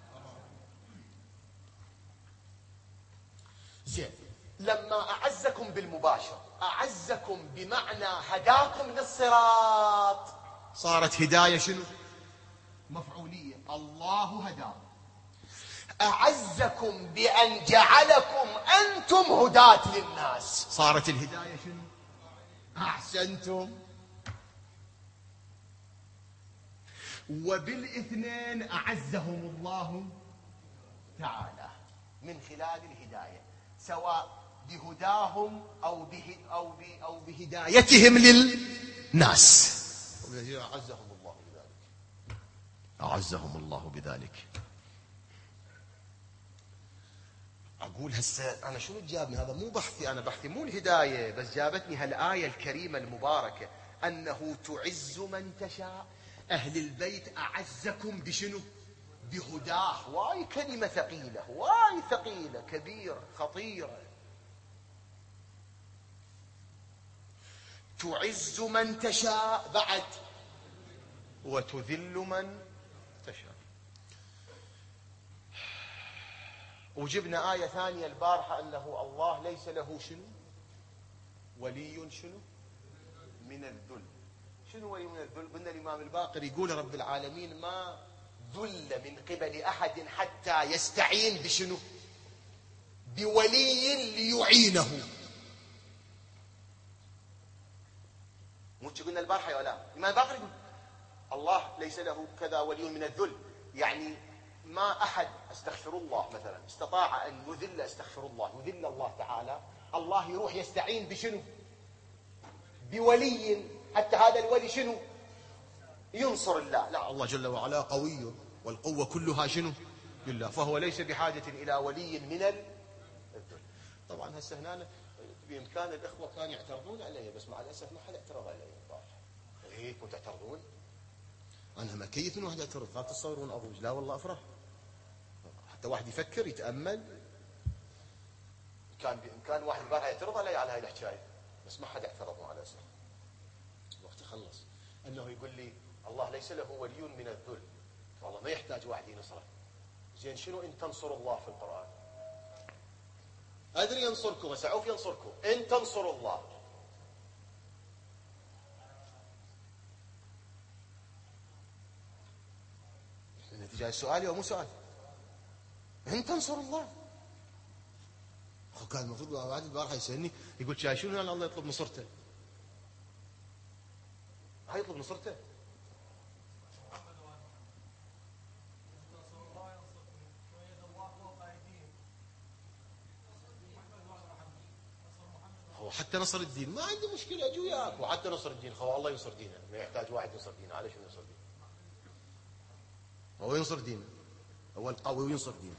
زين، لما أعزكم بالمباشر، أعزكم بمعنى هداكم للصراط، صارت هداية شنو؟ مفعولية، الله هداكم. أعزكم بأن جعلكم أنتم هداة للناس، صارت الهداية شنو؟ أحسنتم. وبالاثنين أعزهم الله تعالى من خلال الهداية، سواء بهداهم أو بهدايتهم للناس. أعزهم الله بذلك، أعزهم الله بذلك. أقول هسه أنا شنو جابني؟ هذا مو بحثي، أنا بحثي مو الهداية بس، جابتني هالآية الكريمة المباركة أنه تعز من تشاء. أهل البيت أعزكم بشنو؟ بهداه. واي كلمة ثقيلة، واي ثقيلة، كبيرة، خطيرة. تعز من تشاء بعد، وتذل من تشاء. وجبنا آية ثانية البارحة أنه الله ليس له شنو؟ ولي شنو؟ من الذل. شنو ولي من الذل؟ قلنا الإمام الباقر يقول رب العالمين ما ذل من قبل أحد حتى يستعين بشنو؟ بولي ليعينه. مو قلنا البارحة يا لا؟ الإمام الباقر يقول الله ليس له كذا ولي من الذل، يعني ما أحد استغفر الله مثلا استطاع أن يذل، استغفر الله، يذل الله تعالى، الله يروح يستعين بشنو؟ بولي، حتى هذا الولي شنو؟ ينصر الله. لا، الله جل وعلا قوي والقوة كلها شنو؟ لله، فهو ليس بحاجة إلى ولي من الذل. طبعا هسه هنا بإمكان الإخوة كانوا يعترضون علي، بس مع الأسف ما حد اعترض علي البارحة. هيك كنتوا تعترضون؟ أنا مكيف من واحد يعترض، لا تتصورون أضوج، لا والله أفرح. حتى واحد يفكر يتأمل. كان بإمكان واحد البارحة يعترض علي على هاي الحكاية، بس ما حد اعترض مع الأسف. الوقت خلص. أنه يقول لي الله ليس له ولي من الذل، والله ما يحتاج واحد ينصره. زين شنو إن تنصروا الله في القرآن؟ أدري ينصركم، وسعوف ينصركم إن تنصروا الله. النتيجة السؤال ومو سؤال. إن تنصروا الله. كان المفروض واحد البارحة يسألني يقول شاي شنو يعني الله يطلب نصرته؟ هاي يطلب نصرته؟ هو حتى نصر الدين ما عندي مشكلة، أجي وياك. وحتى نصر الدين هو الله ينصر دينه، ما يحتاج واحد ينصر دينه. على شو ينصر دينه؟ هو ينصر دينه، هو القوي وينصر دينه.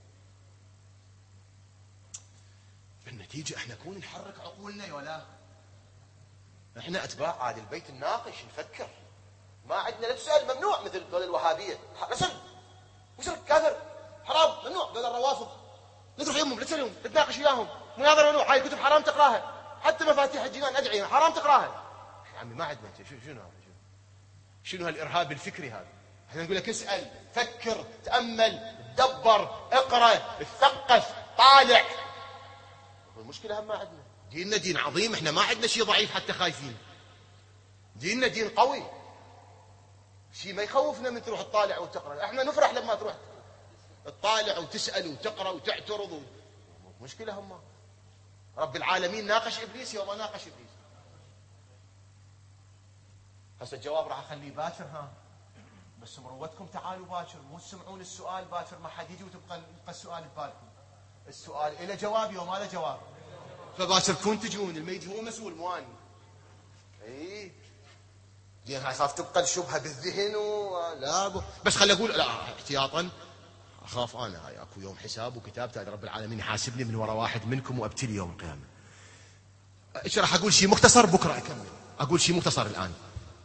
بالنتيجة احنا نكون نحرك عقولنا يا ولا؟ احنا اتباع عاد البيت الناقش نفكر، ما عندنا نسأل ممنوع مثل دول الوهابية. رسل مشرك كافر حرام ممنوع. دول الروافض نروح يمهم نسألهم نتناقش وياهم، مناظرة ممنوع. هاي الكتب حرام تقراها، حتى مفاتيح الجنان أدعية حرام تقراها. يا عمي ما عندنا شنو هذا؟ شنو هالإرهاب الفكري هذا؟ احنا نقول لك اسأل، فكر، تأمل، تدبر، اقرأ، تثقف، طالع. المشكلة هم ما عندنا. ديننا دين عظيم، احنا ما عندنا شيء ضعيف حتى خايفين. ديننا دين قوي، شيء ما يخوفنا من تروح تطالع وتقرأ. احنا نفرح لما تروح تطالع وتسأل وتقرأ وتعترض. مشكلة هم. رب العالمين ناقش إبليس يوم ناقش إبليس. هسه الجواب راح أخليه باكر. بس مروتكم تعالوا باكر، مو تسمعون السؤال باكر ما حد يجي وتبقى السؤال ببالكم. السؤال إله جواب وما له جواب، فباكر كون تجون الميت هو مسؤول مو اني. اي زين هاي خاف تبقى الشبهه بالذهن لا بس خلي اقول لا احتياطا، اخاف انا هاي اكو يوم حساب وكتاب تالي رب العالمين يحاسبني من وراء واحد منكم وابتلي يوم القيامه. ايش راح اقول شيء مختصر بكره اكمل، اقول شيء مختصر الان.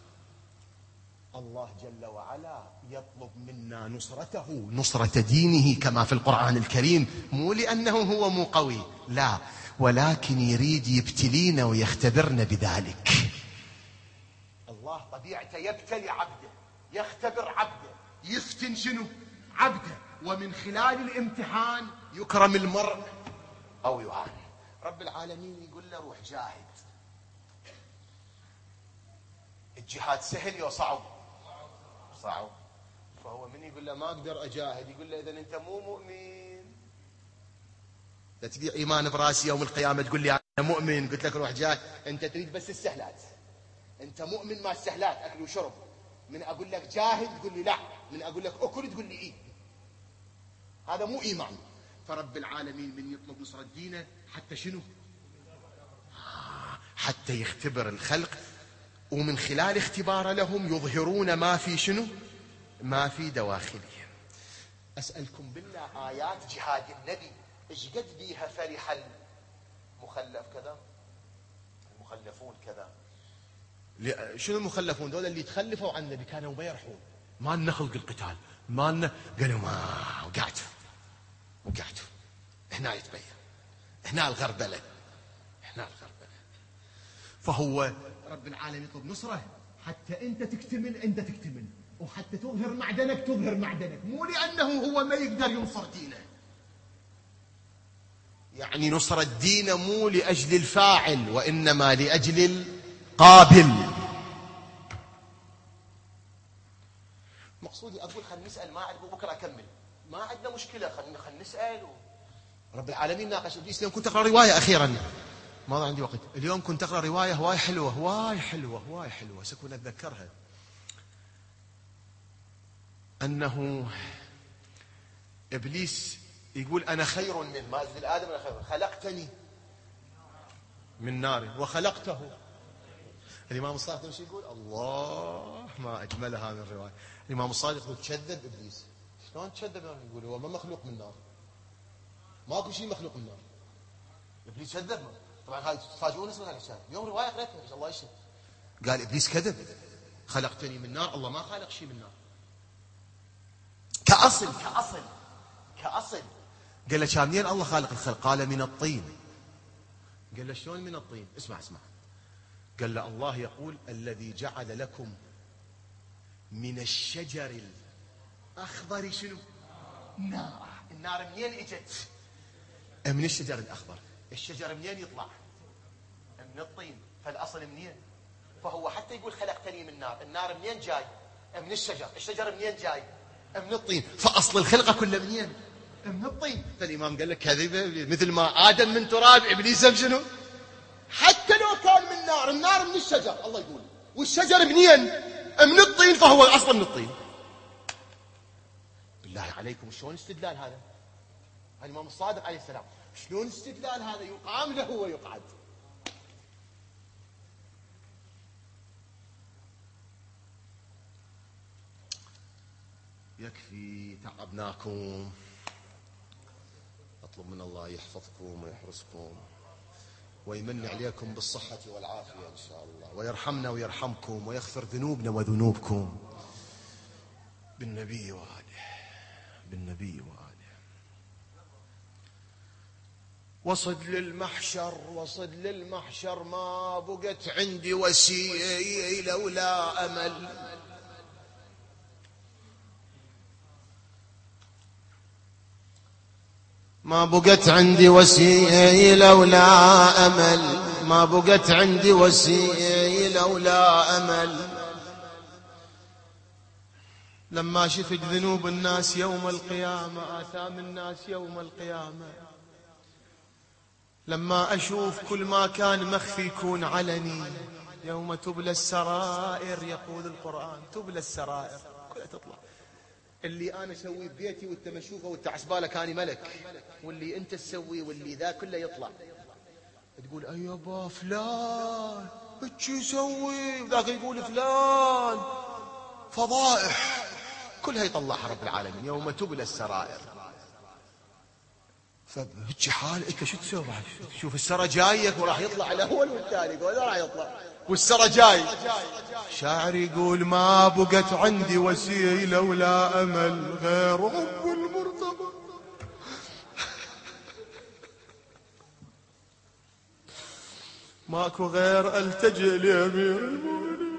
الله جل وعلا يطلب منا نصرته، نصرة دينه كما في القرآن الكريم، مو لأنه هو مو قوي لا، ولكن يريد يبتلينا ويختبرنا بذلك. الله طبيعته يبتلي عبده، يختبر عبده، يفتن شنو؟ عبده، ومن خلال الامتحان يكرم المرء أو يعان. رب العالمين يقول له روح جاهد. الجهاد سهل يا صعب؟ صعب. فهو من يقول له ما أقدر أجاهد، يقول له إذا أنت مو مؤمن. لا تبيع إيمان براسي يوم القيامة تقول لي أنا مؤمن قلت لك روح جاهد، أنت تريد بس السهلات. أنت مؤمن ما السهلات أكل وشرب. من أقول لك جاهد تقول لي لا، من أقول لك أكل تقول لي إيه. هذا مو إيمان. فرب العالمين من يطلب نصرة دينه حتى شنو؟ حتى يختبر الخلق، ومن خلال اختباره لهم يظهرون ما في شنو؟ ما في دواخلهم. أسألكم بالله آيات جهاد النبي إيش قد بيها فرح المخلف كذا، المخلفون كذا. شنو المخلفون؟ دول اللي تخلفوا عن النبي كانوا ما يرحون، ما لنا خلق القتال، ما لنا، قالوا ما وقعتوا هنا يتبين، هنا الغربلة، هنا الغربلة. فهو رب العالمين يطلب نصره حتى أنت تكتمل، أنت تكتمل، وحتى تظهر معدنك، تظهر معدنك، مو لأنه هو ما يقدر ينصر دينه. يعني نصر الدين مو لأجل الفاعل وإنما لأجل القابل. مقصودي أقول خلينا نسأل، ما أعرف بكرة أكمل، ما عندنا مشكلة، خلينا نسأل. رب العالمين ناقش إبليس. اليوم كنت أقرأ رواية أخيرا، ما عندي وقت. اليوم كنت أقرأ رواية هواي حلوة، هواي حلوة، هواي حلوة، سكون أتذكرها. أنه إبليس يقول أنا خير منه، ما أزل آدم أنا خير، خلقتني من نار وخلقته. الإمام الصادق مش يقول الله ما أجملها من الرواية. الإمام الصادق يقول كذب إبليس. شلون كذب؟ يقول هو ما مخلوق من نار، ماكو شيء مخلوق من نار. إبليس كذب. طبعا هاي تفاجئون اسمها الحساب. يوم رواية قرأتها بس الله يشهد، قال إبليس كذب، خلقتني من نار، الله ما خلق شيء من نار. كأصل قال له كان منين الله خالق الخلق؟ قال من الطين. قال له شلون من الطين؟ اسمع قال له الله يقول الذي جعل لكم من الشجر الأخضر شنو؟ نار. النار منين اجت؟ من الشجر الأخضر. الشجر منين يطلع؟ من الطين. فالأصل منين؟ فهو حتى يقول خلقتني من نار، النار منين جاي؟ من الشجر. الشجر منين جاي؟ من الطين. فأصل الخلقة كلها منين؟ من الطين. فالإمام قال لك كذبة، مثل ما آدم من تراب إبليس شنو؟ حتى لو كان من نار، النار من الشجر الله يقول، والشجر منين؟ من الطين، فهو أصلا من الطين. بالله عليكم شلون استدلال هذا؟ الإمام الصادق عليه السلام شلون استدلال هذا؟ يقام له ويقعد. يكفي تعبناكم. أطلب من الله يحفظكم ويحرسكم ويمن عليكم بالصحة والعافية إن شاء الله، ويرحمنا ويرحمكم ويغفر ذنوبنا وذنوبكم بالنبي وآله. وصد للمحشر ما بقت عندي وسيلة ولا أمل. ما بقت عندي وسيلة ولا أمل، ما بقت عندي وسيلة ولا أمل. لما شفت ذنوب الناس يوم القيامة، آثام الناس يوم القيامة، لما أشوف كل ما كان مخفي يكون علني، يوم تبلى السرائر، يقول القرآن تبلى السرائر، كلها تطلع. اللي أنا أسويه ببيتي وأنت ما تشوفه وأنت عسبالك أنا ملك، واللي أنت تسويه واللي ذا كله يطلع. تقول أي يابا فلان بتشي يسوي، وذاك يقول فلان، فضائح كلها يطلعها رب العالمين يوم تبلى السرائر. فبهيك حال انت شو تسوي؟ شوف السرى جايك وراح يطلع الاول والثاني، ولا راح يطلع والسرى جاي. شاعر يقول ما بقت عندي وسيله ولا امل غير حب المرتضى. ماكو غير التجئ لامير المؤمنين.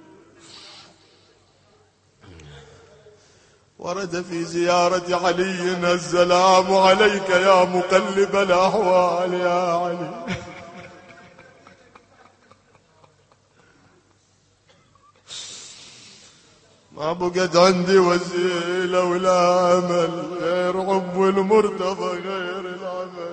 ورد في زيارة علي السلام عليك يا مقلب الأحوال يا علي. ما بقت عندي وسيلة ولا أمل غير حب المرتضى غير العمل.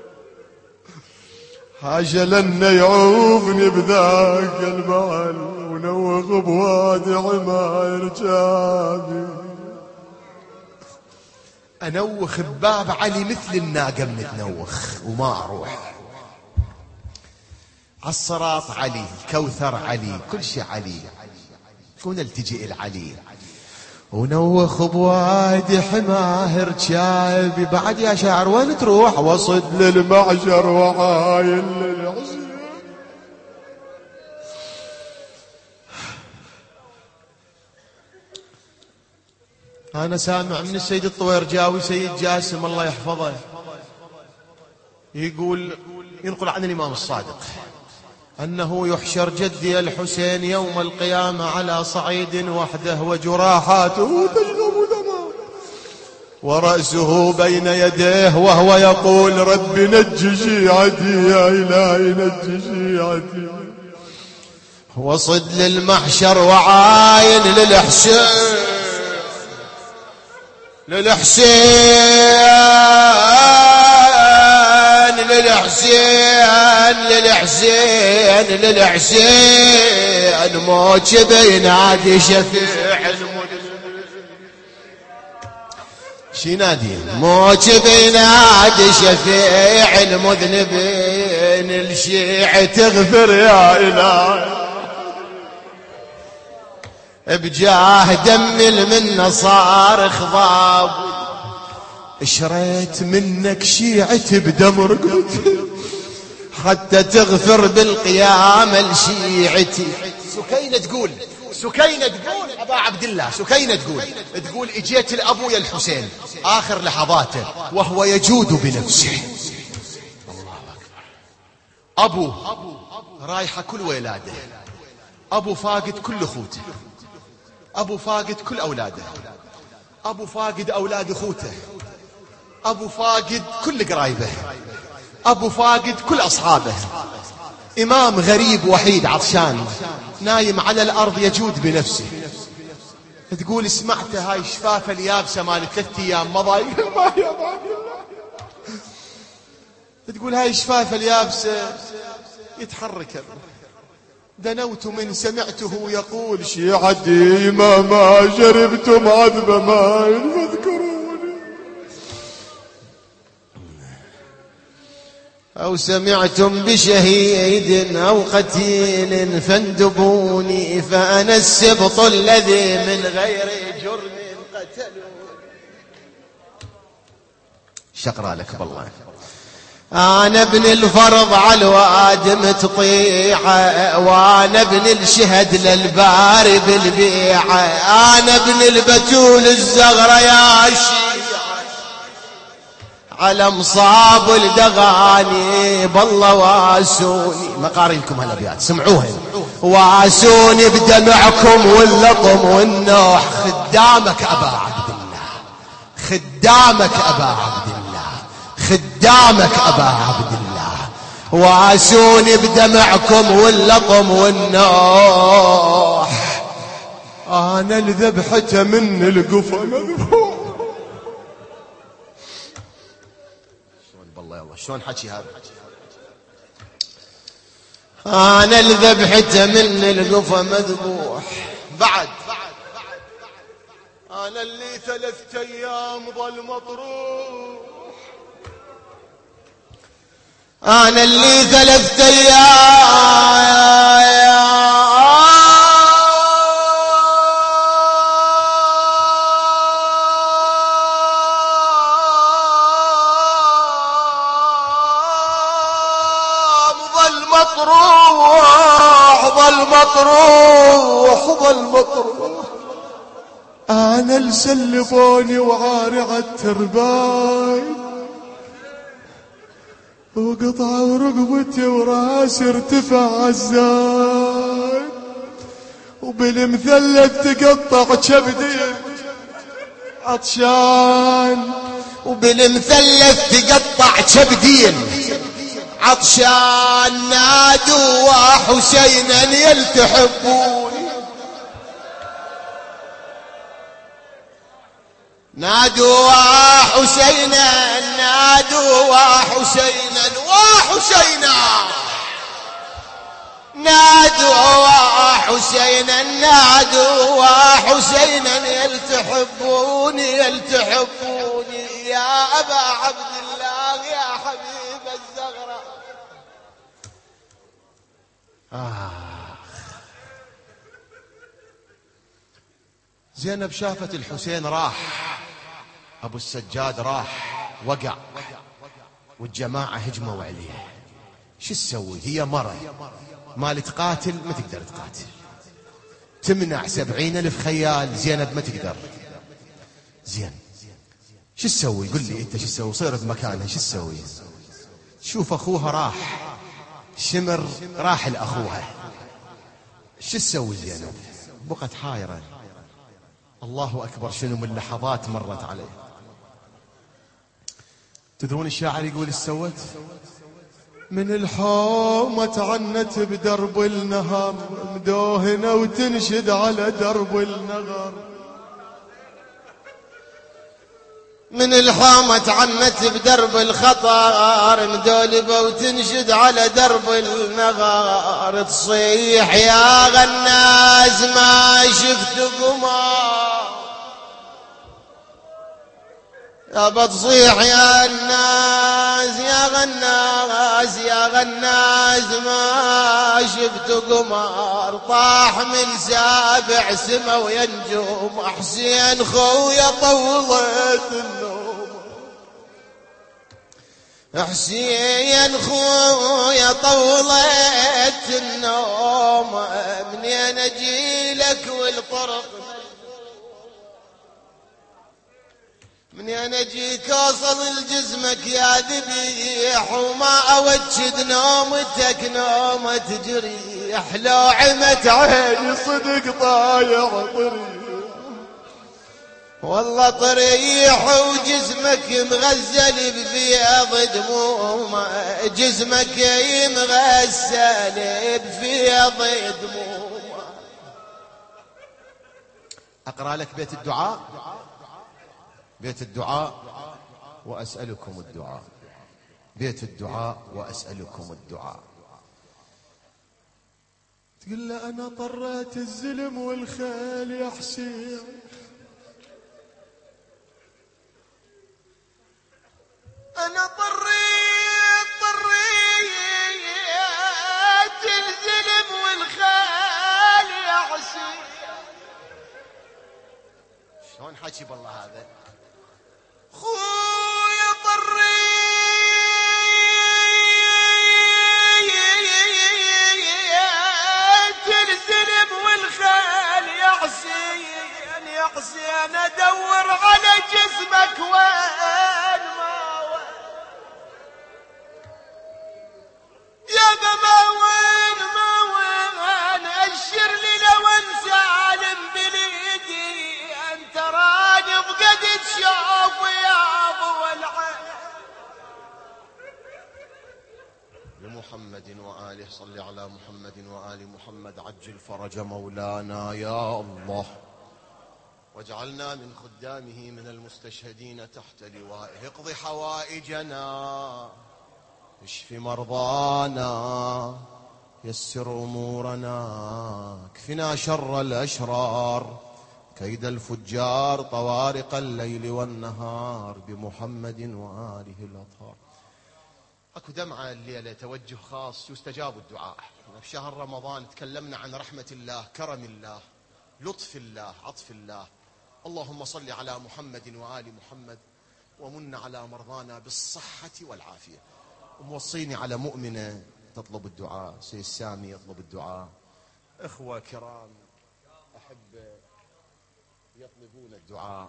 حاجة لن يعوفني بذاك المعل ونوخ بوادي عماير جابي. أنوخ بباب علي مثل الناقة من تنوخ وما أروح. عالصراط علي، الكوثر علي، كل شيء علي، ونلتجئ العلي. ونوخ بوادي حماه رجابي. بعد يا شاعر وين تروح؟ وصد للمعشر وعايل للعزيز. أنا سامع من السيد الطويرجاوي سيد جاسم الله يحفظه يقول، ينقل عن الإمام الصادق أنه يحشر جدي الحسين يوم القيامة على صعيد وحده وجراحاته تشرب دماء ورأسه بين يديه وهو يقول رب نج شيعتي يا إلهي نج شيعتي. وصد للمحشر وعاين للحسين للحسين للحسين للحسين للحسين موج بينادي شفيع المذنبين. شي نادي؟ موج بينادي شفيع المذنبين. الشيعة تغفر يا إلهي بجاه دم المنة صار خضاب. شريت منك شيعتي بدم رقبتي حتى تغفر بالقيامة لشيعتي. سكينة تقول أبا عبد الله، سكينة تقول اجيت لأبويا الحسين آخر لحظاته وهو يجود بنفسه. الله أكبر. أبو رايحة كل ولاده، أبو فاقد كل أخوته، أبو فاقد كل أولاده، أبو فاقد أولاد أخوته، أبو فاقد كل قرايبه، أبو فاقد كل أصحابه. إمام غريب وحيد عطشان نايم على الأرض يجود بنفسه. تقول سمعت هاي شفافة اليابسة مال 3 أيام مضى تقول هاي شفافة اليابسة يتحرك. دنوت من سمعته يقول شيعتي ما شربتم عذب ماء فاذكروني أو سمعتم بشهيد أو قتيل فاندبوني فأنا السبط الذي من غير جرم قتلوني. شقرا لك بالله. أنا ابن الفرض على الوادم تطيعه وأنا ابن الشهد للباري بالبيعة. أنا ابن البتول الزغرة يا شيعة على مصاب الدغاني بالله واسوني. مقاري لكم هالابيات سمعوها. واسوني بدمعكم واللطم والنوح. خدامك أبا عبد الله، خدامك أبا عبد الله، خدامك أبا عبد الله. واسوني بدمعكم واللطم والنوح. أنا الذبحة من القفا مذبوح. شلون بالله يلا شلون حكي هذا؟ أنا الذبحة من القفا مذبوح. بعد 3 أيام ظل مطروح، أنا اللي 3 أيام ظل مطروح، أنا السلفوني وعاري عالترباي، وقطعوا رقبتي وراسي ارتفع عالزاي، وبالمثلث تقطع كبدي عطشان، وبالمثلث تقطع كبدين عطشان، نادوا حسينا يلتحبوني، نادوا حسينا، نادوا حسينا وحسينا، نادوا حسينا، نادوا حسينا يلتحبوني يلتحبوني، يا أبا عبد الله يا حبيب الزغراء. زينب شافت الحسين راح، أبو السجاد راح وقع، والجماعة هجموا عليه، شو تسوي؟ هي مرة ما تقاتل، ما تقدر تقاتل، تمنع 70,000 خيال، زينب ما تقدر. زين شو تسوي؟ قل لي انت شو تسوي؟ صير بمكانها شو تسوي؟ شوف اخوها راح، شمر راح لاخوها، شو تسوي زينب؟ بقت حايرة. الله أكبر شنو من لحظات مرت عليه. تدرون الشاعر يقول ايش سوت؟ من الحومة تعنت بدرب النهر، مدوهنة وتنشد على درب النغر، من الحومة تعنت بدرب الخطر، مدولبة وتنشد على درب النغر، تصيح يا غناز ما شفت قمر، يا بتصيح يا الناس يا غناز يا غناز ما شفت قمر، طاح من 7 سما وينجوم، حسين خويا طولت النوم، حسين خويا طولت النوم، منين اجيلك والطرق، منين اجيك اوصل لجسمك يا ذبيح، وما اوجد نومتك نومة جريح، لو عمت عيني صدق طايع طريح، والله طريح وجسمك مغزل بفيض دمومه، جسمك مغسل بفيض دمومه. اقرا لك بيت الدعاء، بيت الدعاء وأسألكم الدعاء، بيت الدعاء وأسألكم الدعاء. تقول له أنا طريت الزلم والخيل يا حسين، أنا طريت الزلم والخيل يا حسين. شلون حكي بالله هذا؟ خويا طريت الزلم والخيل يا حسين، يا حسين ادور على جسمك وين ما وين، يا بابا وين ما وين، اشر لي لو انسى عالم بليدي، انت راني بقد تشوف يا ابو العين. لمحمد وآله، صل على محمد وآل محمد، عجل فرج مولانا يا الله، واجعلنا من خدامه من المستشهدين تحت لوائه، اقض حوائجنا، اشف مرضانا، يسر أمورنا، اكفنا شر الأشرار، كيد الفجار طوارق الليل والنهار بمحمد وآله الأطهار. اكو دمعة الليلة توجه خاص، يستجاب الدعاء. في شهر رمضان تكلمنا عن رحمة الله، كرم الله، لطف الله، عطف الله. اللهم صل على محمد وآل محمد ومن على مرضانا بالصحة والعافية. وموصيني على مؤمنة تطلب الدعاء، سيد سامي يطلب الدعاء، إخوة كرام أحبة يطلبون الدعاء،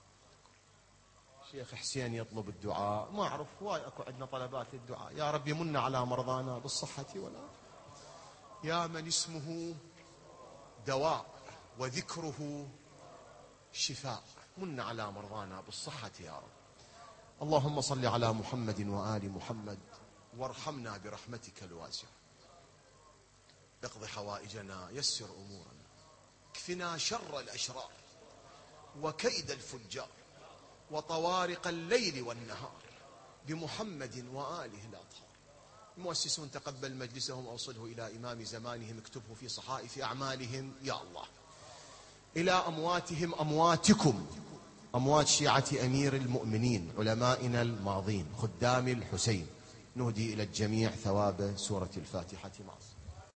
شيخ حسين يطلب الدعاء، ما أعرف هواي أكو عندنا طلبات للدعاء. يا رب يمن على مرضانا بالصحة والعافية. يا من اسمه دواء وذكره شفاء، من على مرضانا بالصحة يا رب. اللهم صل على محمد وآل محمد وارحمنا برحمتك الواسعة. اقض حوائجنا، يسر أمورنا، اكفنا شر الأشرار وكيد الفجار وطوارق الليل والنهار بمحمد وآله الأطهار. المؤسسون تقبل مجلسهم، أوصله إلى إمام زمانهم، اكتبه في صحائف أعمالهم يا الله. إلى أمواتهم أمواتكم، أموات شيعة أمير المؤمنين علمائنا الماضين خدام الحسين، نهدي إلى الجميع ثواب سورة الفاتحة معصوم.